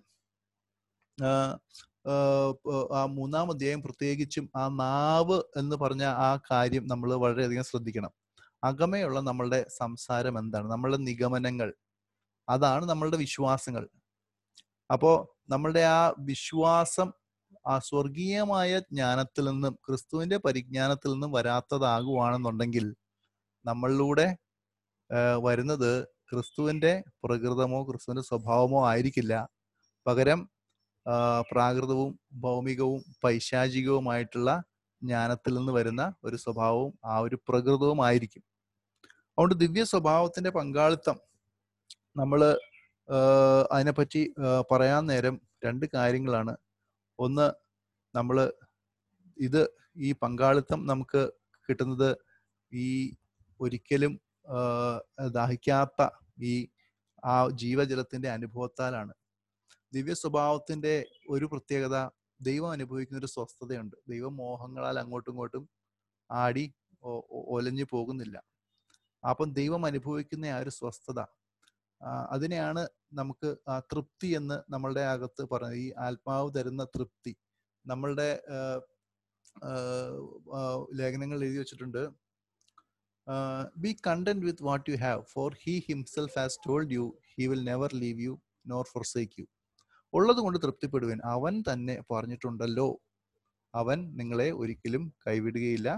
ആ 3-ാം അധ്യായം പ്രത്യേകിച്ചും ആ നാവ് എന്ന് പറഞ്ഞ ആ കാര്യം നമ്മൾ വളരെയധികം ശ്രദ്ധിക്കണം. അകമയുള്ള നമ്മളുടെ സംസാരം എന്താണ്, നമ്മളുടെ നിഗമനങ്ങൾ, അതാണ് നമ്മളുടെ വിശ്വാസങ്ങൾ. അപ്പോ നമ്മളുടെ ആ വിശ്വാസം ആ സ്വർഗീയമായ ജ്ഞാനത്തിൽ നിന്നും ക്രിസ്തുവിന്റെ പരിജ്ഞാനത്തിൽ നിന്നും വരാത്തതാകുവാണെന്നുണ്ടെങ്കിൽ നമ്മളിലൂടെ വരുന്നത് ക്രിസ്തുവിന്റെ പ്രകൃതമോ ക്രിസ്തുവിന്റെ സ്വഭാവമോ ആയിരിക്കില്ല. പകരം പ്രാകൃതവും ഭൗമികവും പൈശാചികവുമായിട്ടുള്ള ജ്ഞാനത്തിൽ നിന്ന് വരുന്ന ഒരു സ്വഭാവവും ആ ഒരു പ്രകൃതവും ആയിരിക്കും. അതുകൊണ്ട് ദിവ്യ സ്വഭാവത്തിന്റെ പങ്കാളിത്തം നമ്മൾ അതിനെപ്പറ്റി പറയാൻ നേരം രണ്ട് കാര്യങ്ങളാണ്. ഒന്ന്, നമ്മൾ ഈ പങ്കാളിത്തം നമുക്ക് കിട്ടുന്നത് ഈ ഒരിക്കലും ദാഹിക്കാത്ത ഈ ആ ജീവജലത്തിന്റെ അനുഭവത്താലാണ്. ദിവ്യ സ്വഭാവത്തിന്റെ ഒരു പ്രത്യേകത, ദൈവം അനുഭവിക്കുന്ന ഒരു സ്വസ്ഥതയുണ്ട്. ദൈവം മോഹങ്ങളാൽ അങ്ങോട്ടും ഇങ്ങോട്ടും ആടി ഒലഞ്ഞു പോകുന്നില്ല. അപ്പം ദൈവം അനുഭവിക്കുന്ന ആ ഒരു സ്വസ്ഥത, അതിനെയാണ് നമുക്ക് തൃപ്തി എന്ന് നമ്മളുടെ അകത്ത് പറയുന്നത്. ഈ ആത്മാവ് തരുന്ന തൃപ്തി. നമ്മളുടെ ലേഖനങ്ങൾ എഴുതി വെച്ചിട്ടുണ്ട്, be content with what you have, for he himself has told you he will never leave you nor forsake you. ഉള്ളത് കൊണ്ട് തൃപ്തിപ്പെടുവേൻ, അവൻ തന്നെ പറഞ്ഞിട്ടുണ്ടല്ലോ, അവൻ നിങ്ങളെ ഒരിക്കലും കൈവിടുകയില്ല,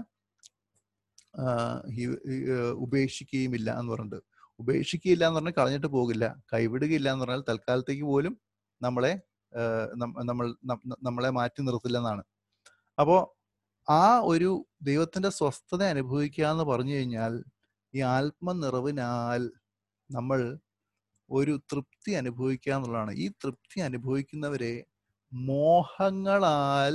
ഉപേക്ഷിക്കുകയുമില്ല എന്ന് പറഞ്ഞിട്ട്. ഉപേക്ഷിക്കുകയില്ല എന്ന് പറഞ്ഞാൽ കളഞ്ഞിട്ട് പോകില്ല, കൈവിടുകയില്ല എന്ന് പറഞ്ഞാൽ തൽക്കാലത്തേക്ക് പോലും നമ്മളെ മാറ്റി നിർത്തില്ലെന്നാണ്. അപ്പോ ആ ഒരു ദൈവത്തിന്റെ സ്വസ്ഥത അനുഭവിക്കുക എന്ന് പറഞ്ഞു കഴിഞ്ഞാൽ ഈ ആത്മനിറവിനാൽ നമ്മൾ ഒരു തൃപ്തി അനുഭവിക്കുക എന്നുള്ളതാണ്. ഈ തൃപ്തി അനുഭവിക്കുന്നവരെ മോഹങ്ങളാൽ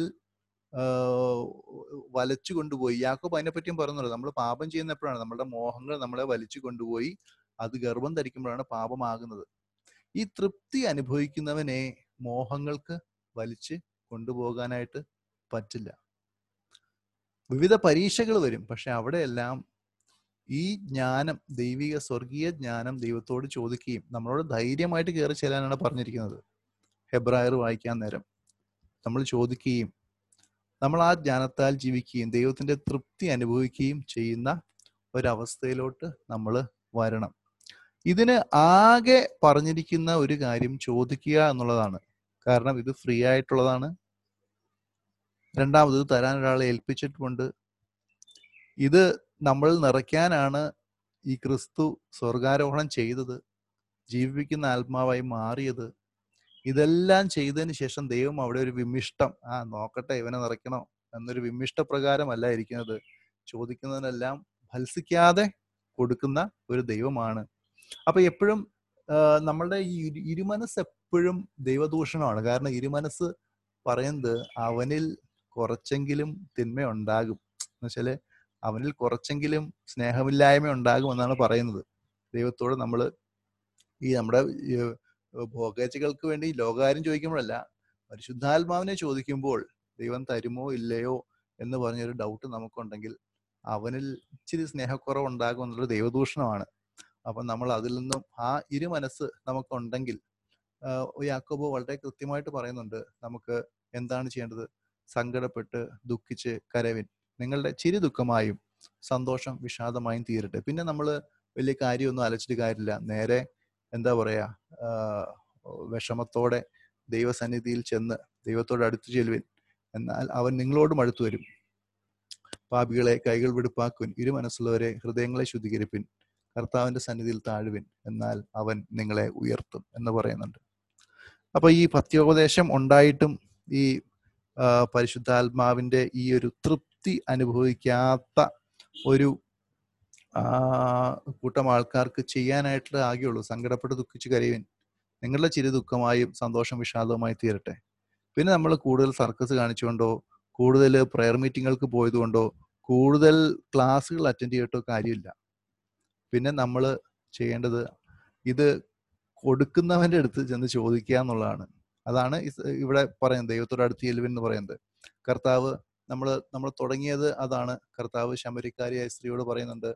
വലിച്ചു കൊണ്ടുപോയി, യാക്കോബ് അതിനെപ്പറ്റിയും പറയുന്നുള്ളൂ, നമ്മൾ പാപം ചെയ്യുന്ന എപ്പോഴാണ്, നമ്മളുടെ മോഹങ്ങൾ നമ്മളെ വലിച്ചു കൊണ്ടുപോയി അത് ഗർഭം ധരിക്കുമ്പോഴാണ് പാപമാകുന്നത്. ഈ തൃപ്തി അനുഭവിക്കുന്നവനെ മോഹങ്ങൾക്ക് വലിച്ച് കൊണ്ടുപോകാനായിട്ട് പറ്റില്ല. വിവിധ പരീക്ഷകൾ വരും, പക്ഷെ അവിടെയെല്ലാം ഈ ജ്ഞാനം, ദൈവിക സ്വർഗീയ ജ്ഞാനം ദൈവത്തോട് ചോദിക്കുകയും നമ്മളോട് ധൈര്യമായിട്ട് കയറി ചെല്ലാനാണ് പറഞ്ഞിരിക്കുന്നത്. ഹെബ്രായർ വായിക്കാൻ നേരം നമ്മൾ ചോദിക്കുകയും നമ്മൾ ആ ജ്ഞാനത്താൽ ജീവിക്കുകയും ദൈവത്തിന്റെ തൃപ്തി അനുഭവിക്കുകയും ചെയ്യുന്ന ഒരവസ്ഥയിലോട്ട് നമ്മൾ വരണം. ഇതിന് ആകെ പറഞ്ഞിരിക്കുന്ന ഒരു കാര്യം ചോദിക്കുക എന്നുള്ളതാണ്. കാരണം ഇത് ഫ്രീ ആയിട്ടുള്ളതാണ്. രണ്ടാമത് തരാൻ ഒരാളെ ഏൽപ്പിച്ചിട്ടുമുണ്ട്. ഇത് നമ്മൾ നിറയ്ക്കാനാണ് ഈ ക്രിസ്തു സ്വർഗാരോഹണം ചെയ്തത്, ജീവിപ്പിക്കുന്ന ആത്മാവായി മാറിയത്. ഇതെല്ലാം ചെയ്തതിന് ശേഷം ദൈവം അവിടെ ഒരു വിമ്മിഷ്ടം, നോക്കട്ടെ ഇവനെ നിറയ്ക്കണോ എന്നൊരു വിമ്മിഷ്ട പ്രകാരമല്ല ഇരിക്കുന്നത്. ചോദിക്കുന്നതിനെല്ലാം ഭത്സിക്കാതെ കൊടുക്കുന്ന ഒരു ദൈവമാണ്. അപ്പൊ എപ്പോഴും നമ്മളുടെ ഈ ഇരുമനസ് എപ്പോഴും ദൈവദൂഷണമാണ്. കാരണം ഇരുമനസ് പറയുന്നത് അവനിൽ കുറച്ചെങ്കിലും തിന്മ ഉണ്ടാകും എന്നുവെച്ചാല് അവനിൽ കുറച്ചെങ്കിലും സ്നേഹമില്ലായ്മ ഉണ്ടാകും എന്നാണ് പറയുന്നത്. ദൈവത്തോട് നമ്മൾ ഈ നമ്മുടെ ഭോഗേച്ഛകൾക്ക് വേണ്ടി ലോകകാര്യം ചോദിക്കുമ്പോഴല്ല, പരിശുദ്ധാത്മാവിനെ ചോദിക്കുമ്പോൾ ദൈവം തരുമോ ഇല്ലയോ എന്ന് പറഞ്ഞൊരു ഡൗട്ട് നമുക്കുണ്ടെങ്കിൽ അവനിൽ ഇച്ചിരി സ്നേഹക്കുറവ് ഉണ്ടാകും എന്നുള്ളൊരു ദൈവദൂഷണമാണ്. അപ്പം നമ്മൾ അതിൽ നിന്നും ആ ഇരുമനസ് നമുക്കുണ്ടെങ്കിൽ യാക്കോബ് വളരെ കൃത്യമായിട്ട് പറയുന്നുണ്ട് നമുക്ക് എന്താണ് ചെയ്യേണ്ടത്. സങ്കടപ്പെട്ട് ദുഃഖിച്ച് കരവിൻ, നിങ്ങളുടെ ചിരി ദുഃഖമായും സന്തോഷം വിഷാദമായും തീരട്ടെ. പിന്നെ നമ്മൾ വലിയ കാര്യമൊന്നും അലച്ചിട്ട് കാര്യമില്ല. നേരെ എന്താ പറയാ, വിഷമത്തോടെ ദൈവസന്നിധിയിൽ ചെന്ന് ദൈവത്തോട് അടുത്തു ചെല്ലുവിൻ, എന്നാൽ അവൻ നിങ്ങളോടും അടുത്തു വരും. പാപികളെ കൈകൾ വിടുപ്പാക്കുവിൻ, ഇരുമനസ്സുള്ളവരെ ഹൃദയങ്ങളെ ശുദ്ധീകരിപ്പിൻ, കർത്താവിന്റെ സന്നിധിയിൽ താഴുവിൻ, എന്നാൽ അവൻ നിങ്ങളെ ഉയർത്തും എന്ന് പറയുന്നുണ്ട്. അപ്പൊ ഈ പത്യോപദേശം ഉണ്ടായിട്ടും ഈ പരിശുദ്ധാത്മാവിന്റെ ഈ ഒരു തൃപ്തി അനുഭവിക്കാത്ത ഒരു കൂട്ടം ആൾക്കാർക്ക് ചെയ്യാനായിട്ടുള്ള ആകെയുള്ളൂ സങ്കടപ്പെട്ട് ദുഃഖിച്ച് കരയുവിൻ, നിങ്ങളുടെ ചിരി ദുഃഖമായും സന്തോഷം വിഷാദവുമായി തീരട്ടെ. പിന്നെ നമ്മൾ കൂടുതൽ സർക്കസ് കാണിച്ചുകൊണ്ടോ കൂടുതൽ പ്രെയർ മീറ്റിങ്ങുകൾക്ക് പോയതുകൊണ്ടോ കൂടുതൽ ക്ലാസ്സുകൾ അറ്റൻഡ് ചെയ്തിട്ടോ കാര്യമില്ല. പിന്നെ നമ്മൾ ചെയ്യേണ്ടത് ഇത് കൊടുക്കുന്നവന്റെ അടുത്ത് ചെന്ന് ചോദിക്കുക എന്നുള്ളതാണ്. അതാണ് ഇവിടെ പറയുന്നത്, ദൈവത്തോട് അടുത്ത് ചെല്ലുവിൻ എന്ന് പറയുന്നത്. കർത്താവ് നമ്മൾ തുടങ്ങിയത് അതാണ്. കർത്താവ് ശമരിക്കാരിയായ സ്ത്രീയോട് പറയുന്നുണ്ട്,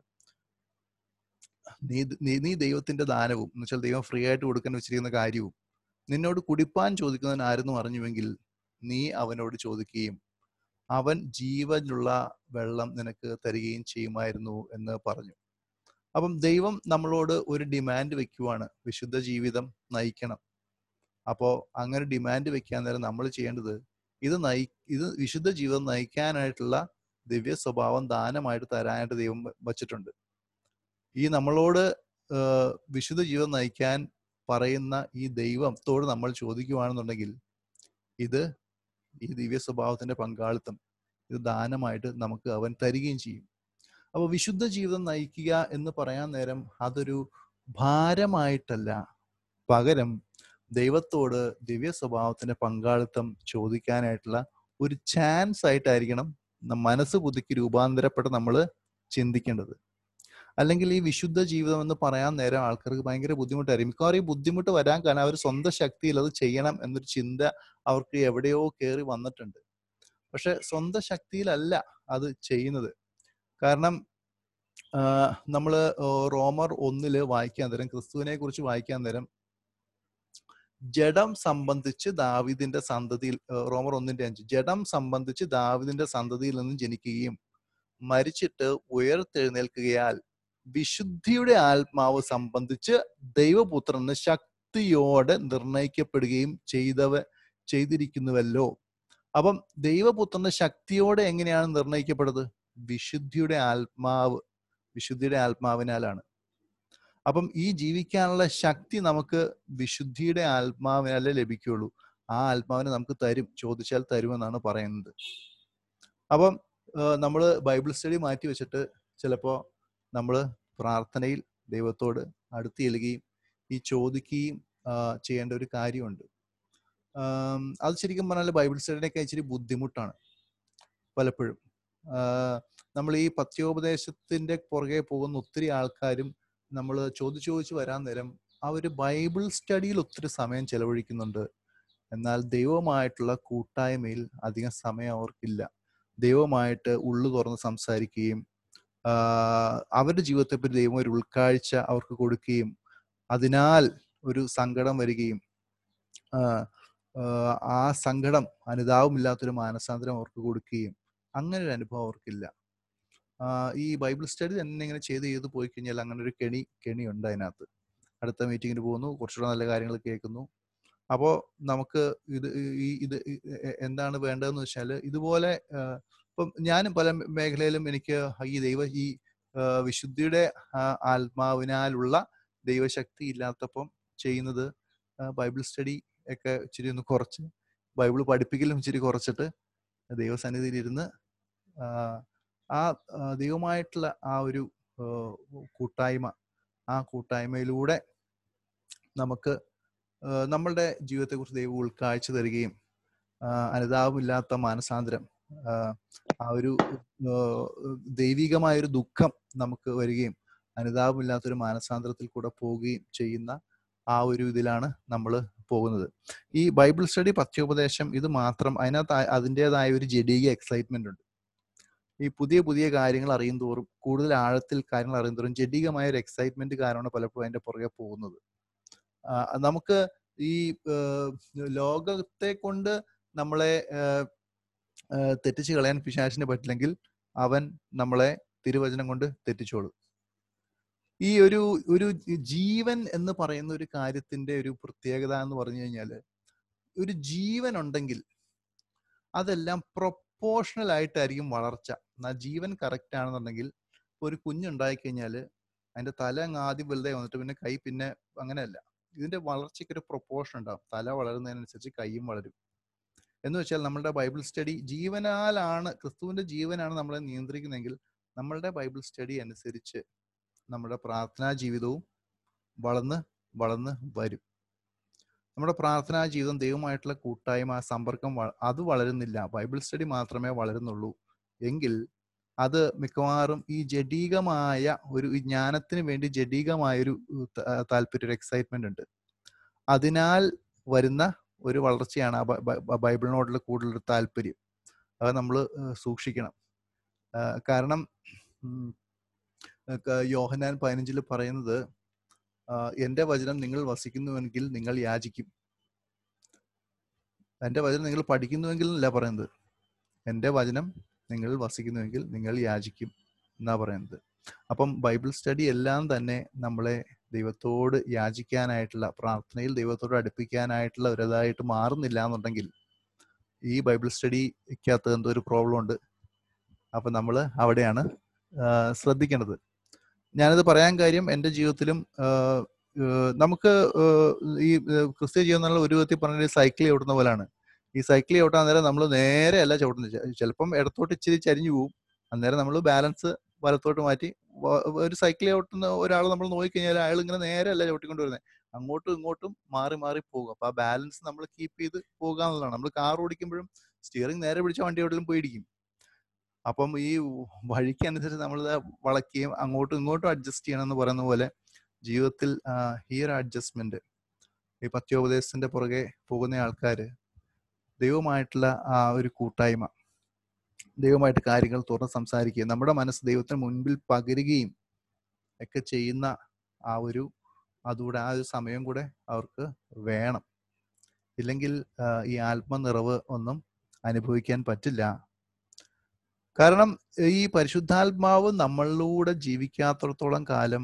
നീ ദൈവത്തിന്റെ ദാനവും എന്ന് വെച്ചാൽ ദൈവം ഫ്രീ ആയിട്ട് കൊടുക്കാൻ വെച്ചിരിക്കുന്ന കാര്യവും നിന്നോട് കുടിപ്പാൻ ചോദിക്കുന്നവൻ ആരെന്നും അറിഞ്ഞുവെങ്കിൽ നീ അവനോട് ചോദിക്കുകയും അവൻ ജീവനുള്ള വെള്ളം നിനക്ക് തരികയും ചെയ്യുമായിരുന്നു എന്ന് പറഞ്ഞു. അപ്പം ദൈവം നമ്മളോട് ഒരു ഡിമാൻഡ് വെക്കുവാണ്, വിശുദ്ധ ജീവിതം നയിക്കണം. അപ്പോൾ അങ്ങനെ ഡിമാൻഡ് വെക്കാൻ നേരം നമ്മൾ ചെയ്യേണ്ടത് ഇത് വിശുദ്ധ ജീവിതം നയിക്കാനായിട്ടുള്ള ദിവ്യ സ്വഭാവം ദാനമായിട്ട് തരാനായിട്ട് ദൈവം വച്ചിട്ടുണ്ട്. ഈ നമ്മളോട് വിശുദ്ധ ജീവിതം നയിക്കാൻ പറയുന്ന ഈ ദൈവത്തോട് നമ്മൾ ചോദിക്കുകയാണെന്നുണ്ടെങ്കിൽ ഈ ദിവ്യ സ്വഭാവത്തിന്റെ പങ്കാളിത്തം ഇത് ദാനമായിട്ട് നമുക്ക് അവൻ തരികയും ചെയ്യും. അപ്പോൾ വിശുദ്ധ ജീവിതം നയിക്കുക എന്ന് പറയാൻ നേരം അതൊരു ഭാരമായിട്ടല്ല, പകരം ദൈവത്തോട് ദിവ്യ സ്വഭാവത്തിന്റെ പങ്കാളിത്തം ചോദിക്കാനായിട്ടുള്ള ഒരു ചാൻസ് ആയിട്ടായിരിക്കണം മനസ്സ് പുതുക്കി രൂപാന്തരപ്പെട്ട് നമ്മൾ ചിന്തിക്കേണ്ടത്. അല്ലെങ്കിൽ ഈ വിശുദ്ധ ജീവിതം എന്ന് പറയാൻ നേരം ആൾക്കാർക്ക് ഭയങ്കര ബുദ്ധിമുട്ടായിരിക്കും. മിക്കവാറും ഈ ബുദ്ധിമുട്ട് വരാൻ കാരണം അവർ സ്വന്തം ശക്തിയിൽ അത് ചെയ്യണം എന്നൊരു ചിന്ത അവർക്ക് എവിടെയോ കയറി വന്നിട്ടുണ്ട്. പക്ഷെ സ്വന്തം ശക്തിയിലല്ല അത് ചെയ്യുന്നത്. കാരണം നമ്മൾ റോമർ 1 വായിക്കാൻ നേരം, ക്രിസ്തുവിനെ കുറിച്ച് വായിക്കാൻ നേരം, ജഡം സംബന്ധിച്ച് ദാവീദിന്റെ സന്തതിയിൽ, റോമർ 1:5, ജഡം സംബന്ധിച്ച് ദാവീദിന്റെ സന്തതിയിൽ നിന്നും ജനിക്കുകയും മരിച്ചിട്ട് ഉയർത്തെഴുന്നേൽക്കുകയാൽ വിശുദ്ധിയുടെ ആത്മാവ് സംബന്ധിച്ച് ദൈവപുത്രന് ശക്തിയോടെ നിർണയിക്കപ്പെടുകയും ചെയ്തിരിക്കുന്നുവല്ലോ. അപ്പം ദൈവപുത്രന് ശക്തിയോടെ എങ്ങനെയാണ് നിർണയിക്കപ്പെടുന്നത്? വിശുദ്ധിയുടെ ആത്മാവിനാലാണ്. അപ്പം ഈ ജീവിക്കാനുള്ള ശക്തി നമുക്ക് വിശുദ്ധിയുടെ ആത്മാവിനാലേ ലഭിക്കുകയുള്ളൂ. ആ ആത്മാവിനെ നമുക്ക് തരും, ചോദിച്ചാൽ തരുമെന്നാണ് പറയുന്നത്. അപ്പം നമ്മൾ ബൈബിൾ സ്റ്റഡി മാറ്റി വെച്ചിട്ട് ചിലപ്പോൾ നമ്മൾ പ്രാർത്ഥനയിൽ ദൈവത്തോട് അടുത്ത് ചെല്ലുകയും ഈ ചോദിക്കുകയും ചെയ്യേണ്ട ഒരു കാര്യമുണ്ട്. അത് ശരിക്കും പറഞ്ഞാൽ ബൈബിൾ സ്റ്റഡിയൊക്കെ ഇച്ചിരി ബുദ്ധിമുട്ടാണ് പലപ്പോഴും. നമ്മൾ ഈ പത്യോപദേശത്തിന്റെ പുറകെ പോകുന്ന ഒത്തിരി ആൾക്കാരും നമ്മൾ ചോദിച്ചു വരാൻ നേരം അവർ ബൈബിൾ സ്റ്റഡിയിൽ ഒത്തിരി സമയം ചെലവഴിക്കുന്നുണ്ട്. എന്നാൽ ദൈവമായിട്ടുള്ള കൂട്ടായ്മയിൽ അധികം സമയം അവർക്കില്ല. ദൈവമായിട്ട് ഉള്ളു തുറന്ന് സംസാരിക്കുകയും അവരുടെ ജീവിതത്തെപ്പറ്റി ദൈവം ഒരു ഉൾക്കാഴ്ച അവർക്ക് കൊടുക്കുകയും അതിനാൽ ഒരു സങ്കടം വരികയും ആ സങ്കടം അനുതാപമില്ലാത്തൊരു മാനസാന്തരം അവർക്ക് കൊടുക്കുകയും അങ്ങനെ ഒരു അനുഭവം അവർക്കില്ല. ഈ ബൈബിൾ സ്റ്റഡി തന്നെ ഇങ്ങനെ ചെയ്ത് പോയി കഴിഞ്ഞാൽ അങ്ങനെ ഒരു കെണി ഉണ്ട് അതിനകത്ത്. അടുത്ത മീറ്റിങ്ങിന് പോകുന്നു, കുറച്ചുകൂടെ നല്ല കാര്യങ്ങൾ കേൾക്കുന്നു. അപ്പോൾ നമുക്ക് ഇത് എന്താണ് വേണ്ടതെന്ന് വെച്ചാൽ ഇതുപോലെ ഇപ്പം ഞാനും പല മേഖലയിലും എനിക്ക് ഈ വിശുദ്ധിയുടെ ആത്മാവിനാലുള്ള ദൈവശക്തി ഇല്ലാത്തപ്പം ചെയ്യുന്നത് ബൈബിൾ സ്റ്റഡി ഒക്കെ ഇച്ചിരി ഒന്ന് കുറച്ച്, ബൈബിൾ പഠിപ്പിക്കലും ഇച്ചിരി കുറച്ചിട്ട് ദൈവസന്നിധിയിൽ ഇരുന്ന് ആ ദൈവമായിട്ടുള്ള ആ ഒരു കൂട്ടായ്മ, ആ കൂട്ടായ്മയിലൂടെ നമുക്ക് നമ്മളുടെ ജീവിതത്തെക്കുറിച്ച് ദൈവം ഉൾക്കാഴ്ച തരികയും അനുതാപമില്ലാത്ത മാനസാന്തരം, ആ ഒരു ദൈവികമായൊരു ദുഃഖം നമുക്ക് വരികയും അനുതാപമില്ലാത്തൊരു മാനസാന്തരത്തിൽ കൂടെ പോവുകയും ചെയ്യുന്ന ആ ഒരു ഇതിലാണ് നമ്മൾ പോകുന്നത്. ഈ ബൈബിൾ സ്റ്റഡി, പഥ്യോപദേശം, ഇത് മാത്രം അതിനകത്ത് അതിൻ്റെതായ ഒരു ജഡീക എക്സൈറ്റ്മെന്റ് ഉണ്ട്. ഈ പുതിയ പുതിയ കാര്യങ്ങൾ അറിയും തോറും, കൂടുതൽ ആഴത്തിൽ കാര്യങ്ങൾ അറിയും തോറും ജഡീകമായ ഒരു എക്സൈറ്റ്മെന്റ് കാരണമാണ് പലപ്പോഴും അതിന്റെ പുറകെ പോകുന്നത്. നമുക്ക് ഈ ലോകത്തെ കൊണ്ട് നമ്മളെ തെറ്റിച്ച് കളയാൻ പിശാചിന് പറ്റില്ലെങ്കിൽ അവൻ നമ്മളെ തിരുവചനം കൊണ്ട് തെറ്റിച്ചോളും. ഈ ഒരു ജീവൻ എന്ന് പറയുന്ന ഒരു കാര്യത്തിന്റെ ഒരു പ്രത്യേകത എന്ന് പറഞ്ഞു കഴിഞ്ഞാൽ, ഒരു ജീവൻ ഉണ്ടെങ്കിൽ അതെല്ലാം പ്രൊപ്പോർഷണൽ ആയിട്ടായിരിക്കും വളർച്ച. എന്നാൽ ജീവൻ കറക്റ്റ് ആണെന്നുണ്ടെങ്കിൽ, ഒരു കുഞ്ഞുണ്ടായി കഴിഞ്ഞാൽ അതിന്റെ തല അങ്ങ് ആദ്യം വലുതായി വന്നിട്ട് പിന്നെ കൈ പിന്നെ അങ്ങനെയല്ല. ഇതിന്റെ വളർച്ചയ്ക്ക് ഒരു പ്രൊപ്പോർഷൻ ഉണ്ടാവും. തല വളരുന്നതിനനുസരിച്ച് കൈയും വളരും. എന്ന് വെച്ചാൽ നമ്മളുടെ ബൈബിൾ സ്റ്റഡി ജീവനാലാണ്, ക്രിസ്തുവിന്റെ ജീവനാണ് നമ്മളെ നിയന്ത്രിക്കുന്നതെങ്കിൽ നമ്മളുടെ ബൈബിൾ സ്റ്റഡി അനുസരിച്ച് നമ്മുടെ പ്രാർത്ഥനാ ജീവിതവും വളർന്ന് വളർന്ന് വരും. നമ്മുടെ പ്രാർത്ഥനാ ജീവിതം, ദൈവമായിട്ടുള്ള കൂട്ടായ്മ, സമ്പർക്കം അത് വളരുന്നില്ല, ബൈബിൾ സ്റ്റഡി മാത്രമേ വളരുന്നുള്ളൂ എങ്കിൽ അത് മിക്കവാറും ഈ ജഡീകമായ ഒരു ജ്ഞാനത്തിന് വേണ്ടി ജഡീകമായൊരു താല്പര്യം, ഒരു എക്സൈറ്റ്മെന്റ് ഉണ്ട്. അതിനാൽ വരുന്ന ഒരു വളർച്ചയാണ് ബൈബിളിനോടുള്ള കൂടുതലൊരു താല്പര്യം. അത് നമ്മൾ സൂക്ഷിക്കണം. കാരണം യോഹന്നാൻ 15 പറയുന്നത്, എൻ്റെ വചനം നിങ്ങൾ വസിക്കുന്നുവെങ്കിൽ നിങ്ങൾ യാചിക്കും. എൻ്റെ വചനം നിങ്ങൾ പഠിക്കുന്നുവെങ്കിൽ അല്ല പറയുന്നത്, എൻ്റെ വചനം നിങ്ങൾ വസിക്കുന്നുവെങ്കിൽ നിങ്ങൾ യാചിക്കും എന്നാ പറയുന്നത്. അപ്പം ബൈബിൾ സ്റ്റഡി എല്ലാം തന്നെ നമ്മളെ ദൈവത്തോട് യാചിക്കാനായിട്ടുള്ള, പ്രാർത്ഥനയിൽ ദൈവത്തോട് അടുപ്പിക്കാനായിട്ടുള്ള ഒരിതായിട്ട് മാറുന്നില്ല എന്നുണ്ടെങ്കിൽ ഈ ബൈബിൾ സ്റ്റഡിക്കകത്ത് എന്തോ ഒരു പ്രോബ്ലം ഉണ്ട്. അപ്പം നമ്മൾ അവിടെയാണ് ശ്രദ്ധിക്കേണ്ടത്. ഞാനിത് പറയാൻ കാര്യം, എൻ്റെ ജീവിതത്തിലും നമുക്ക് ഈ ക്രിസ്ത്യ ജീവിതം എന്നുള്ള ഒരു വിധത്തിൽ പറഞ്ഞ സൈക്കിൾ ചവിട്ടുന്ന പോലെയാണ്. ഈ സൈക്കിൾ ചവിട്ടാൻ നേരം നമ്മൾ നേരെ അല്ല ചവിട്ടുന്നത്. ചിലപ്പം ഇടത്തോട്ട് ഇച്ചിരി ചരിഞ്ഞു പോവും. അന്നേരം നമ്മൾ ബാലൻസ് വലത്തോട്ട് മാറ്റി, ഒരു സൈക്കിൾ ചവിട്ടുന്ന ഒരാൾ നമ്മൾ നോക്കിക്കഴിഞ്ഞാൽ അയാൾ ഇങ്ങനെ നേരെ അല്ല ചവിട്ടിക്കൊണ്ട് വരുന്നത്, അങ്ങോട്ടും ഇങ്ങോട്ടും മാറി മാറി പോകും. അപ്പൊ ആ ബാലൻസ് നമ്മൾ കീപ്പ് ചെയ്ത് പോകുക എന്നുള്ളതാണ്. നമ്മൾ കാർ ഓടിക്കുമ്പോഴും സ്റ്റിയറിംഗ് നേരെ പിടിച്ച വണ്ടി എവിടെയും പോയിടിക്കും. അപ്പം ഈ വഴിക്ക് അനുസരിച്ച് നമ്മൾ വളയ്ക്കുകയും അങ്ങോട്ടും ഇങ്ങോട്ടും അഡ്ജസ്റ്റ് ചെയ്യണം എന്ന് പറയുന്ന പോലെ ജീവിതത്തിൽ ഈ ഒരു അഡ്ജസ്റ്റ്മെന്റ്, ഈ പഥ്യോപദേശത്തിന്റെ പുറകെ പോകുന്ന ആൾക്കാർ ദൈവമായിട്ടുള്ള ആ ഒരു കൂട്ടായ്മ, ദൈവമായിട്ട് കാര്യങ്ങൾ തുറന്ന് സംസാരിക്കുകയും നമ്മുടെ മനസ്സ് ദൈവത്തിന് മുൻപിൽ പകരുകയും ഒക്കെ ചെയ്യുന്ന ആ ഒരു സമയം കൂടെ അവർക്ക് വേണം. ഇല്ലെങ്കിൽ ഈ ആത്മനിറവ് ഒന്നും അനുഭവിക്കാൻ പറ്റില്ല. കാരണം ഈ പരിശുദ്ധാത്മാവ് നമ്മളിലൂടെ ജീവിക്കാത്തിടത്തോളം കാലം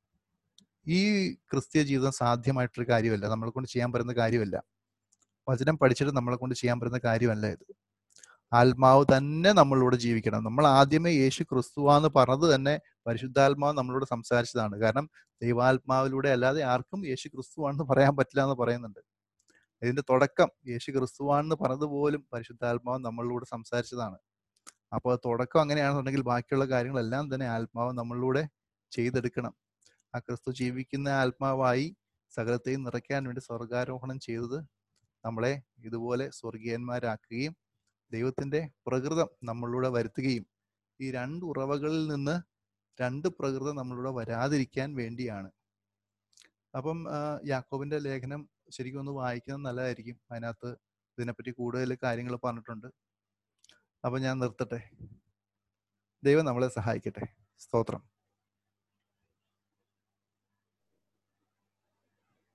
ഈ ക്രിസ്ത്യ ജീവിതം സാധ്യമായിട്ടൊരു കാര്യമല്ല, നമ്മളെ കൊണ്ട് ചെയ്യാൻ പറ്റുന്ന കാര്യമല്ല. വചനം പഠിച്ചിട്ട് നമ്മളെ കൊണ്ട് ചെയ്യാൻ പറ്റുന്ന കാര്യമല്ല ഇത്. ആത്മാവ് തന്നെ നമ്മളിലൂടെ ജീവിക്കണം. നമ്മൾ ആദ്യമേ യേശു ക്രിസ്തുവാന്ന് പറഞ്ഞത് തന്നെ പരിശുദ്ധാത്മാവ് നമ്മളോട് സംസാരിച്ചതാണ്. കാരണം ദൈവാത്മാവിലൂടെ അല്ലാതെ ആർക്കും യേശു ക്രിസ്തുവാണെന്ന് പറയാൻ പറ്റില്ല എന്ന് പറയുന്നുണ്ട്. ഇതിന്റെ തുടക്കം യേശു ക്രിസ്തുവാണെന്ന് പറഞ്ഞതുപോലും പരിശുദ്ധാത്മാവ് നമ്മളിലൂടെ സംസാരിച്ചതാണ്. അപ്പോൾ തുടക്കം അങ്ങനെയാണെന്നുണ്ടെങ്കിൽ ബാക്കിയുള്ള കാര്യങ്ങളെല്ലാം തന്നെ ആത്മാവ് നമ്മളിലൂടെ ചെയ്തെടുക്കണം. ആ ക്രിസ്തു ജീവിക്കുന്ന ആത്മാവായി സകലത്തെയും നിറയ്ക്കാൻ വേണ്ടി സ്വർഗാരോഹണം ചെയ്തത് നമ്മളെ ഇതുപോലെ സ്വർഗീയന്മാരാക്കുകയും ദൈവത്തിന്റെ പ്രകൃതം നമ്മളിലൂടെ വരുത്തുകയും ഈ രണ്ട് ഉറവകളിൽ നിന്ന് രണ്ട് പ്രകൃതം നമ്മളിലൂടെ വരാതിരിക്കാൻ വേണ്ടിയാണ്. അപ്പം യാക്കോബിന്റെ ലേഖനം ശരിക്കും ഒന്ന് വായിക്കുന്നത് നല്ലതായിരിക്കും. അതിനകത്ത് ഇതിനെപ്പറ്റി കൂടുതൽ കാര്യങ്ങൾ പറഞ്ഞിട്ടുണ്ട്. അപ്പൊ ഞാൻ നിർത്തട്ടെ. ദൈവം നമ്മളെ സഹായിക്കട്ടെ. സ്തോത്രം.